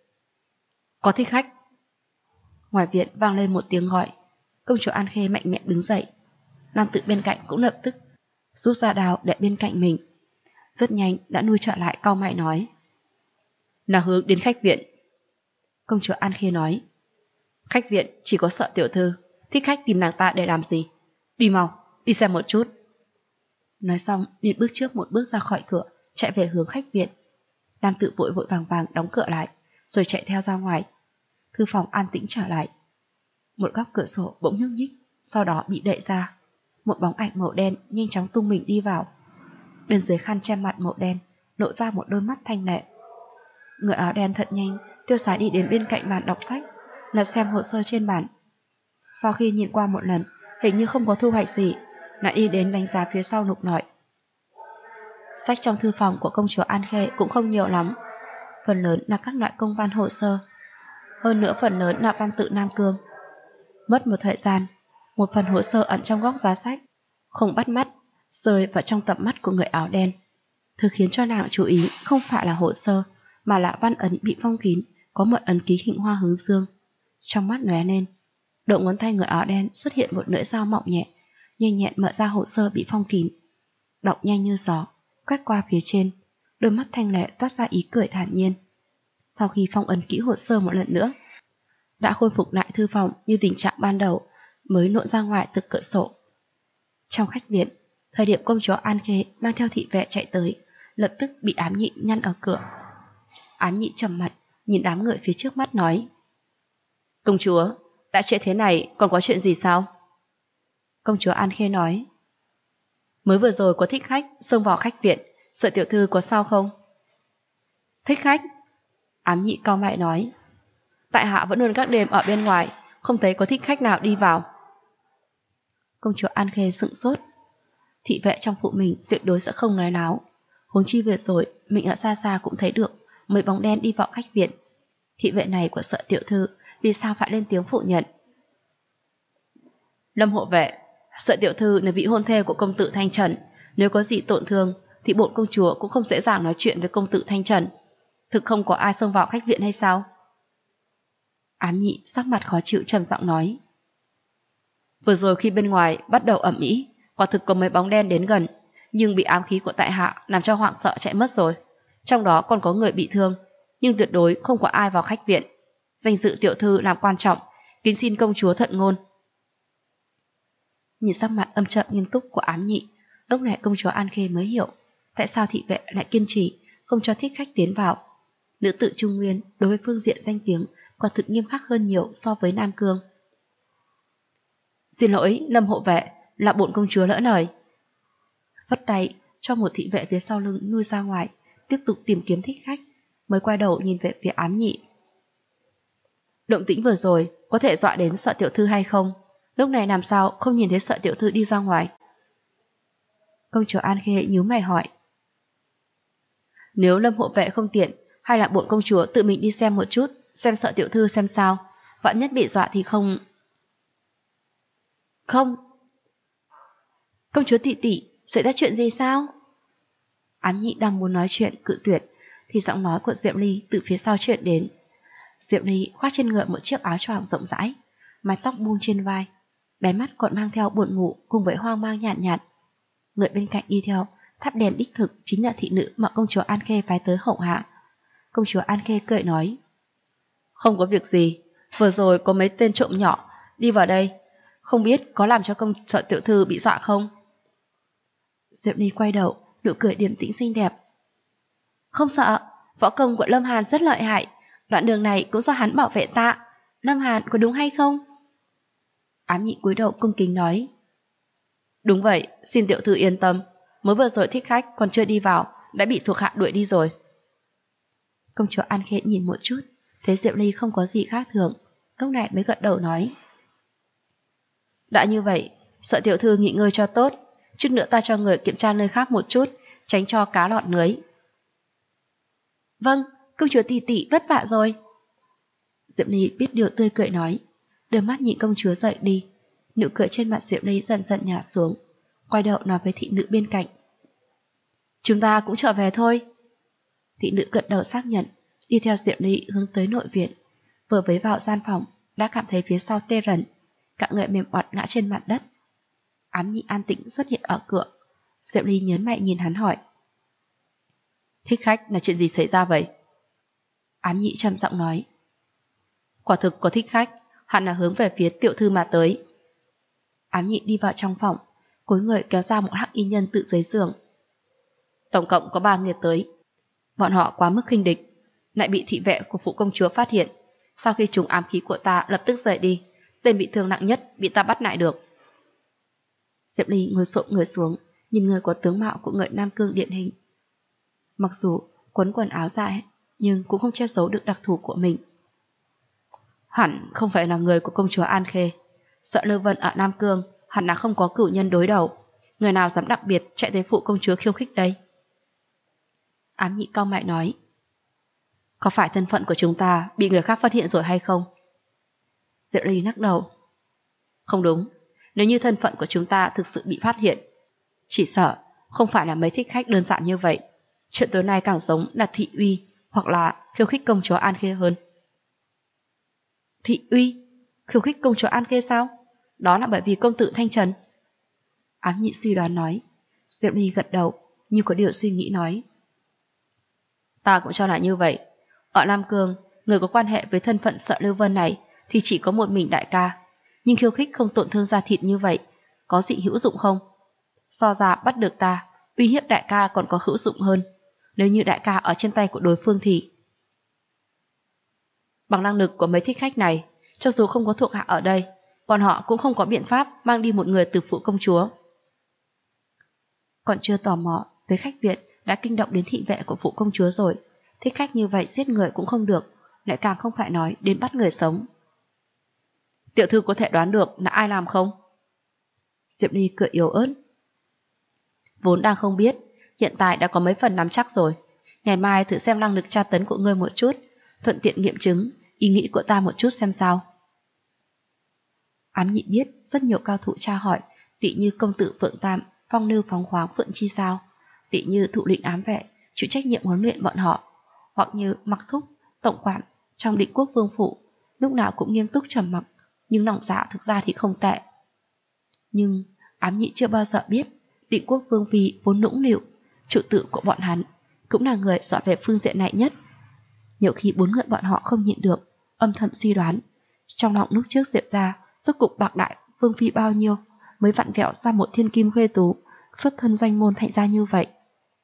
Có thích khách. Ngoài viện vang lên một tiếng gọi. Công chúa An Khê mạnh mẽ đứng dậy. Nam Tự bên cạnh cũng lập tức rút ra đao để bên cạnh mình. Rất nhanh đã nuôi trở lại, cau mày nói. Là hướng đến khách viện. Công chúa An Khê nói. Khách viện chỉ có sợ tiểu thư, thích khách tìm nàng ta để làm gì? Đi mau, đi xem một chút. Nói xong liền bước trước một bước ra khỏi cửa, chạy về hướng khách viện. Nam Tự vội vội vàng vàng đóng cửa lại, rồi chạy theo ra ngoài. Thư phòng an tĩnh trở lại. Một góc cửa sổ bỗng nhúc nhích, sau đó bị đậy ra. Một bóng ảnh màu đen nhanh chóng tung mình đi vào. Bên dưới khăn che mặt màu đen lộ ra một đôi mắt thanh lệ. Người áo đen thật nhanh tiêu sái đi đến bên cạnh bàn đọc sách, lật xem hồ sơ trên bàn. Sau khi nhìn qua một lần, hình như không có thu hoạch gì, lại đi đến đánh giá phía sau lục lọi. Sách trong thư phòng của công chúa An Khê cũng không nhiều lắm, phần lớn là các loại công văn hồ sơ, hơn nữa phần lớn là văn tự Nam Cương. Mất một thời gian, một phần hồ sơ ẩn trong góc giá sách, không bắt mắt, rơi vào trong tầm mắt của người áo đen. Thứ khiến cho nàng chú ý không phải là hồ sơ, mà là văn ấn bị phong kín, có một ấn ký hình hoa hướng dương. Trong mắt lóe lên, đầu ngón tay người áo đen xuất hiện một lưỡi dao mỏng nhẹ, nhanh nhẹn mở ra hồ sơ bị phong kín, đọc nhanh như gió, quét qua phía trên, đôi mắt thanh lệ toát ra ý cười thản nhiên. Sau khi phong ấn kỹ hồ sơ một lần nữa, đã khôi phục lại thư phòng như tình trạng ban đầu, mới lộ ra ngoài từ cửa sổ. Trong khách viện, Thời điểm công chúa An Khê mang theo thị vệ chạy tới, lập tức bị Ám Nhị ngăn ở cửa. Ám Nhị trầm mặt, nhìn đám người phía trước mắt nói: Công chúa, đã trễ thế này còn có chuyện gì sao? Công chúa An Khê nói: Mới vừa rồi có thích khách xông vào khách viện, Sợ tiểu thư có sao không? Thích khách? Ám Nhị cau mày nói: Tại hạ vẫn luôn gác đêm ở bên ngoài, không thấy có thích khách nào đi vào. Công chúa An Khê sững sốt. Thị vệ trong phủ mình tuyệt đối sẽ không nói láo. Huống chi vừa rồi mình ở xa xa cũng thấy được mấy bóng đen đi vào khách viện. Thị vệ này của Sợ tiểu thư vì sao phải lên tiếng phủ nhận? Lâm hộ vệ, Sợ tiểu thư là vị hôn thê của công tử Thanh Trần, nếu có gì tổn thương thì bổn công chúa cũng không dễ dàng nói chuyện với công tử Thanh Trần. Thực không có ai xông vào khách viện hay sao? Ám Nhị sắc mặt khó chịu trầm giọng nói: Vừa rồi khi bên ngoài bắt đầu ầm ĩ, quả thực có mấy bóng đen đến gần, nhưng bị ám khí của tại hạ làm cho hoảng sợ chạy mất rồi. Trong đó còn có người bị thương, nhưng tuyệt đối không có ai vào khách viện. Danh dự tiểu thư làm quan trọng, kính xin công chúa thuận ngôn. Nhìn sắc mặt âm trầm nghiêm túc của Ám Nhị, lúc này công chúa An Khê mới hiểu tại sao thị vệ lại kiên trì không cho thích khách tiến vào. Nữ tử Trung Nguyên đối với phương diện danh tiếng quả thực nghiêm khắc hơn nhiều so với Nam Cương. Xin lỗi, Lâm hộ vệ, là bổn công chúa lỡ lời. Vất tay cho một thị vệ phía sau lưng nuôi ra ngoài, tiếp tục tìm kiếm thích khách, mới quay đầu nhìn về phía Ám Nhị. Động tĩnh vừa rồi có thể dọa đến Sợ tiểu thư hay không? Lúc này làm sao không nhìn thấy Sợ tiểu thư đi ra ngoài? Công chúa An Khê nhíu mày hỏi. Nếu Lâm hộ vệ không tiện, hay là bổn công chúa tự mình đi xem một chút, xem Sợ tiểu thư xem sao, vạn nhất bị dọa thì không. Không. Công chúa tỷ tỷ, xảy ra chuyện gì sao? Ám Nhị đang muốn nói chuyện cự tuyệt thì giọng nói của Diệm Ly từ phía sau truyền đến. Diệm Ly khoác trên người một chiếc áo choàng rộng rãi, mái tóc buông trên vai, đáy mắt còn mang theo buồn ngủ cùng với hoang mang nhàn nhạt. Người bên cạnh đi theo thắp đèn đích thực chính là thị nữ mà công chúa An Khê phái tới hậu hạ. Công chúa An Khê cười nói: Không có việc gì, vừa rồi có mấy tên trộm nhỏ đi vào đây, không biết có làm cho công Sợ tiểu thư bị dọa không? Diệm Ly quay đầu, nụ cười điềm tĩnh xinh đẹp. Không sợ, võ công của Lâm Hàn rất lợi hại, đoạn đường này cũng do hắn bảo vệ ta. Lâm Hàn có đúng hay không? Ám Nhị cúi đầu cung kính nói: Đúng vậy, xin tiểu thư yên tâm, mới vừa rồi thích khách còn chưa đi vào đã bị thuộc hạ đuổi đi rồi. Công chúa An Khê nhìn một chút, thấy Diệm Ly không có gì khác thường, lúc này mới gật đầu nói: Đã như vậy, Sợ tiểu thư nghỉ ngơi cho tốt, chút nữa ta cho người kiểm tra nơi khác một chút, tránh cho cá lọt lưới. Vâng, công chúa tỷ tỷ vất vả rồi. Diệm Ly biết điều tươi cười nói, đưa mắt nhìn công chúa dậy đi. Nụ cười trên mặt Diệm Ly dần dần nhạt xuống, quay đầu nói với thị nữ bên cạnh: Chúng ta cũng trở về thôi. Thị nữ gật đầu xác nhận, đi theo Diệm Ly hướng tới nội viện. Vừa với vào gian phòng, đã cảm thấy phía sau tê rần, cả người mềm oặt ngã trên mặt đất. Ám Nhị an tĩnh xuất hiện ở cửa. Diệm Ly nhớn mày nhìn hắn hỏi: Thích khách là chuyện gì xảy ra vậy? Ám Nhị trầm giọng nói: Quả thực có thích khách, hẳn là hướng về phía tiểu thư mà tới. Ám Nhị đi vào trong phòng, cúi người kéo ra một hắc y nhân tự dưới giường. Tổng cộng có 3 người tới. Bọn họ quá mức khinh địch, lại bị thị vệ của phụ công chúa phát hiện. Sau khi trúng ám khí của ta lập tức rời đi, tên bị thương nặng nhất bị ta bắt lại được. Diệp Ly ngồi xổm người xuống, nhìn người có tướng mạo của người Nam Cương điển hình. Mặc dù quấn quần áo dài, nhưng cũng không che giấu được đặc thù của mình. Hẳn không phải là người của công chúa An Khê. Sợ Lư Vân ở Nam Cương hẳn là không có cửu nhân đối đầu. Người nào dám đặc biệt chạy tới phụ công chúa khiêu khích đây? Ám Nhị cau mày nói: Có phải thân phận của chúng ta bị người khác phát hiện rồi hay không? Diệp Ly lắc đầu: Không đúng, nếu như thân phận của chúng ta thực sự bị phát hiện, chỉ sợ không phải là mấy thích khách đơn giản như vậy. Chuyện tối nay càng giống là thị uy hoặc là khiêu khích công chúa An Khê hơn. Thị uy? Khiêu khích công chúa An Khê sao? Đó là bởi vì công tử Thanh Trần. Ám Nhị suy đoán nói. Diệp Ly gật đầu, như có điều suy nghĩ nói: Ta cũng cho là như vậy. Ở Nam Cương, người có quan hệ với thân phận Sợ Lưu Vân này thì chỉ có một mình đại ca. Nhưng khiêu khích không tổn thương da thịt như vậy, có gì hữu dụng không? So ra bắt được ta, uy hiếp đại ca còn có hữu dụng hơn. Nếu như đại ca ở trên tay của đối phương thì... Bằng năng lực của mấy thích khách này, cho dù không có thuộc hạ ở đây, bọn họ cũng không có biện pháp mang đi một người từ phủ công chúa. Còn chưa tò mò tới khách viện đã kinh động đến thị vệ của phủ công chúa rồi. Thích khách như vậy giết người cũng không được, lại càng không phải nói đến bắt người sống. Tiểu thư có thể đoán được là ai làm không? Diệp Ly cười yếu ớt. Vốn đang không biết, hiện tại đã có mấy phần nắm chắc rồi. Ngày mai thử xem năng lực tra tấn của ngươi một chút, thuận tiện nghiệm chứng ý nghĩ của ta một chút xem sao. Ám Nhị biết rất nhiều cao thủ tra hỏi, tỉ như công tử Phượng Tam, phong lưu phóng khoáng Phượng Chi Sao, tỉ như thủ lĩnh ám vệ, chịu trách nhiệm huấn luyện bọn họ, hoặc như Mặc Thúc, tổng quản trong Định Quốc Vương phủ, lúc nào cũng nghiêm túc trầm mặc, nhưng lòng dạ thực ra thì không tệ. Nhưng Ám Nhị chưa bao giờ biết, Định Quốc Vương phi vốn nũng nịu, chủ tử của bọn hắn cũng là người giỏi về phương diện này nhất. Nhiều khi bốn người bọn họ không nhịn được, âm thầm suy đoán, trong lòng lúc trước Diệp ra rốt cục bạc đại Vương phi bao nhiêu mới vặn vẹo ra một thiên kim khuê tú, xuất thân danh môn thành ra như vậy.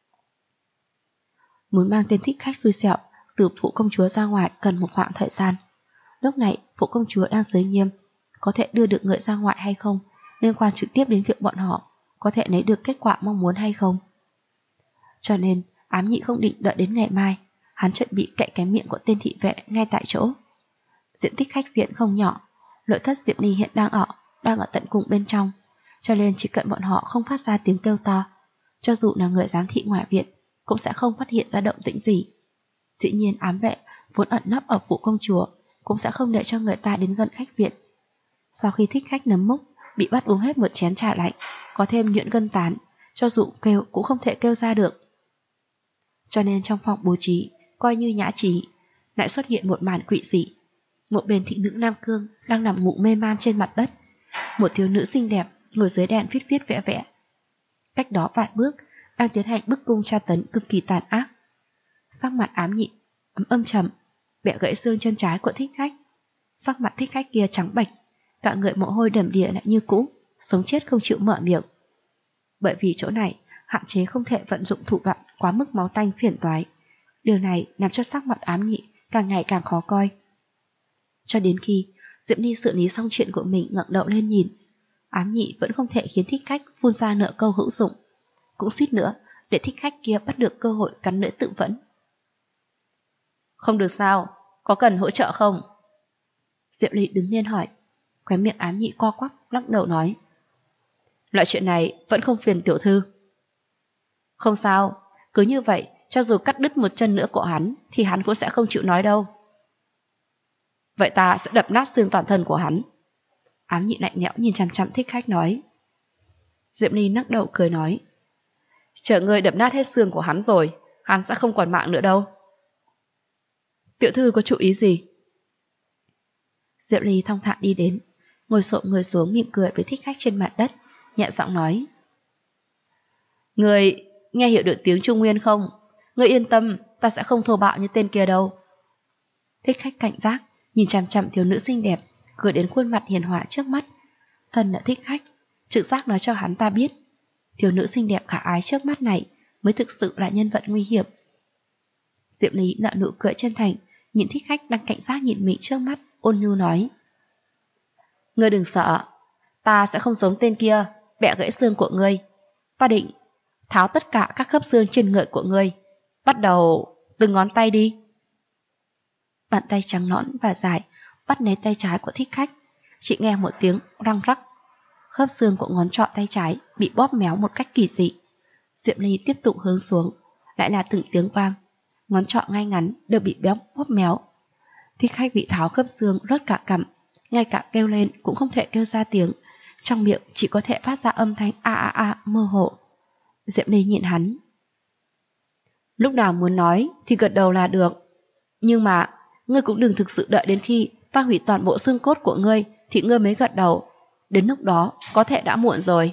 Muốn mang tên thích khách xui xẻo từ phủ công chúa ra ngoài cần một khoảng thời gian. Lúc này phủ công chúa đang giới nghiêm, có thể đưa được người ra ngoài hay không liên quan trực tiếp đến việc bọn họ có thể lấy được kết quả mong muốn hay không. Cho nên Ám Nhị không định đợi đến ngày mai, hắn chuẩn bị cạy cái miệng của tên thị vệ ngay tại chỗ. Diện tích khách viện không nhỏ, nội thất Diệp Ly hiện đang ở tận cùng bên trong, cho nên chỉ cần bọn họ không phát ra tiếng kêu to, cho dù là người giám thị ngoài viện cũng sẽ không phát hiện ra động tĩnh gì. Dĩ nhiên ám vệ vốn ẩn nấp ở phủ công chúa cũng sẽ không để cho người ta đến gần khách viện. Sau khi thích khách nấm mốc bị bắt uống hết một chén trà lạnh, có thêm nhuyễn gân tán, cho dù kêu cũng không thể kêu ra được. Cho nên trong phòng bố trí coi như nhã trí, lại xuất hiện một màn quỷ dị. Một bên thị nữ Nam Cương đang nằm ngủ mê man trên mặt đất, một thiếu nữ xinh đẹp ngồi dưới đèn viết viết vẽ vẽ. Cách đó vài bước đang tiến hành bức cung tra tấn cực kỳ tàn ác. Sắc mặt Ám Nhị âm trầm, bẻ gãy xương chân trái của thích khách. Sắc mặt thích khách kia trắng bệch, cả người mồ hôi đầm đìa lại như cũ, sống chết không chịu mở miệng. Bởi vì chỗ này hạn chế không thể vận dụng thủ đoạn quá mức máu tanh phiền toái. Điều này làm cho sắc mặt Ám Nhị càng ngày càng khó coi. Cho đến khi Diệp Ly xử lý xong chuyện của mình ngẩng đầu lên nhìn, Ám Nhị vẫn không thể khiến thích khách phun ra nửa câu hữu dụng, cũng suýt nữa để thích khách kia bắt được cơ hội cắn lưỡi tự vẫn. Không được sao, có cần hỗ trợ không? Diệp Ly đứng lên hỏi. Khóe miệng Ám Nhị co quắp lắc đầu nói, loại chuyện này vẫn không phiền tiểu thư. Không sao, cứ như vậy, cho dù cắt đứt một chân nữa của hắn thì hắn cũng sẽ không chịu nói đâu. Vậy ta sẽ đập nát xương toàn thân của hắn. Ám Nhị lạnh lẽo nhìn chằm chằm thích khách nói. Diệp Ly lắc đầu cười nói, chờ ngươi đập nát hết xương của hắn rồi, hắn sẽ không còn mạng nữa đâu. Tiểu thư có chủ ý gì? Diệp Ly thong thả đi đến, ngồi xổm người xuống mỉm cười với thích khách trên mặt đất, nhẹ giọng nói, người nghe hiểu được tiếng Trung Nguyên không? Ngươi yên tâm, ta sẽ không thô bạo như tên kia đâu. Thích khách cảnh giác nhìn chằm chằm thiếu nữ xinh đẹp gửi đến khuôn mặt hiền hòa trước mắt. Thân là thích khách, trực giác nói cho hắn ta biết thiếu nữ xinh đẹp khả ái trước mắt này mới thực sự là nhân vật nguy hiểm. Diệp Lý nở nụ cười chân thành, nhìn thích khách đang cảnh giác nhìn mình trước mắt, ôn nhu nói, ngươi đừng sợ, ta sẽ không giống tên kia bẻ gãy xương của ngươi. Ta định tháo tất cả các khớp xương trên người của ngươi. Bắt đầu từng ngón tay đi. Bàn tay trắng nõn và dài bắt lấy tay trái của thích khách, chỉ nghe một tiếng răng rắc, khớp xương của ngón trỏ tay trái bị bóp méo một cách kỳ dị. Diệp Ly tiếp tục hướng xuống, lại là từng tiếng vang, ngón trỏ ngay ngắn đều bị bóp méo. Thích khách bị tháo khớp xương rớt cả cằm, ngay cả kêu lên cũng không thể kêu ra tiếng, trong miệng chỉ có thể phát ra âm thanh a a a mơ hồ. Diệp Ly nhìn hắn. Lúc nào muốn nói thì gật đầu là được, nhưng mà ngươi cũng đừng thực sự đợi đến khi ta hủy toàn bộ xương cốt của ngươi thì ngươi mới gật đầu, đến lúc đó có thể đã muộn rồi.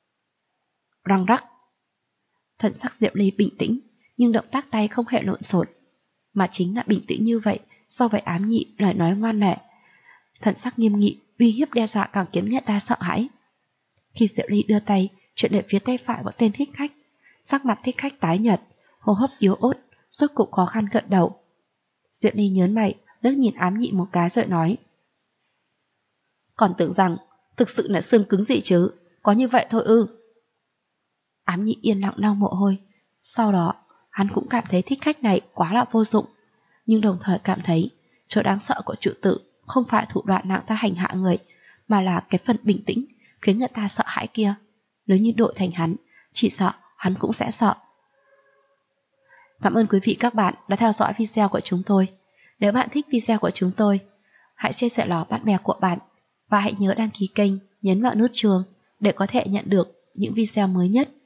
Răng rắc. Thần sắc Diệp Ly bình tĩnh, nhưng động tác tay không hề lộn xộn, mà chính là bình tĩnh như vậy so với Ám Nhị lời nói ngoan lệ. Thần sắc nghiêm nghị, uy hiếp đe dọa càng khiến người ta sợ hãi. Khi Diệp Ly đưa tay Chuyện ở phía tay phải của tên thích khách. Sắc mặt thích khách tái nhợt, hô hấp yếu ớt, rốt cục khó khăn gật đầu. Diệu Ni nhớn mày, liếc nhìn Ám Nhị một cái rồi nói: Còn tưởng rằng thực sự là xương cứng gì chứ, có như vậy thôi ư? Ám Nhị yên lặng lau mồ hôi. Sau đó hắn cũng cảm thấy thích khách này quá là vô dụng, nhưng đồng thời cảm thấy chỗ đáng sợ của trụ tử không phải thủ đoạn nặng ta hành hạ người, mà là cái phần bình tĩnh khiến người ta sợ hãi kia. Nếu như đổi thành hắn, chỉ sợ hắn cũng sẽ sợ. Cảm ơn quý vị các bạn đã theo dõi video của chúng tôi. Nếu bạn thích video của chúng tôi, hãy chia sẻ nó bạn bè của bạn và hãy nhớ đăng ký kênh, nhấn vào nút chuông để có thể nhận được những video mới nhất.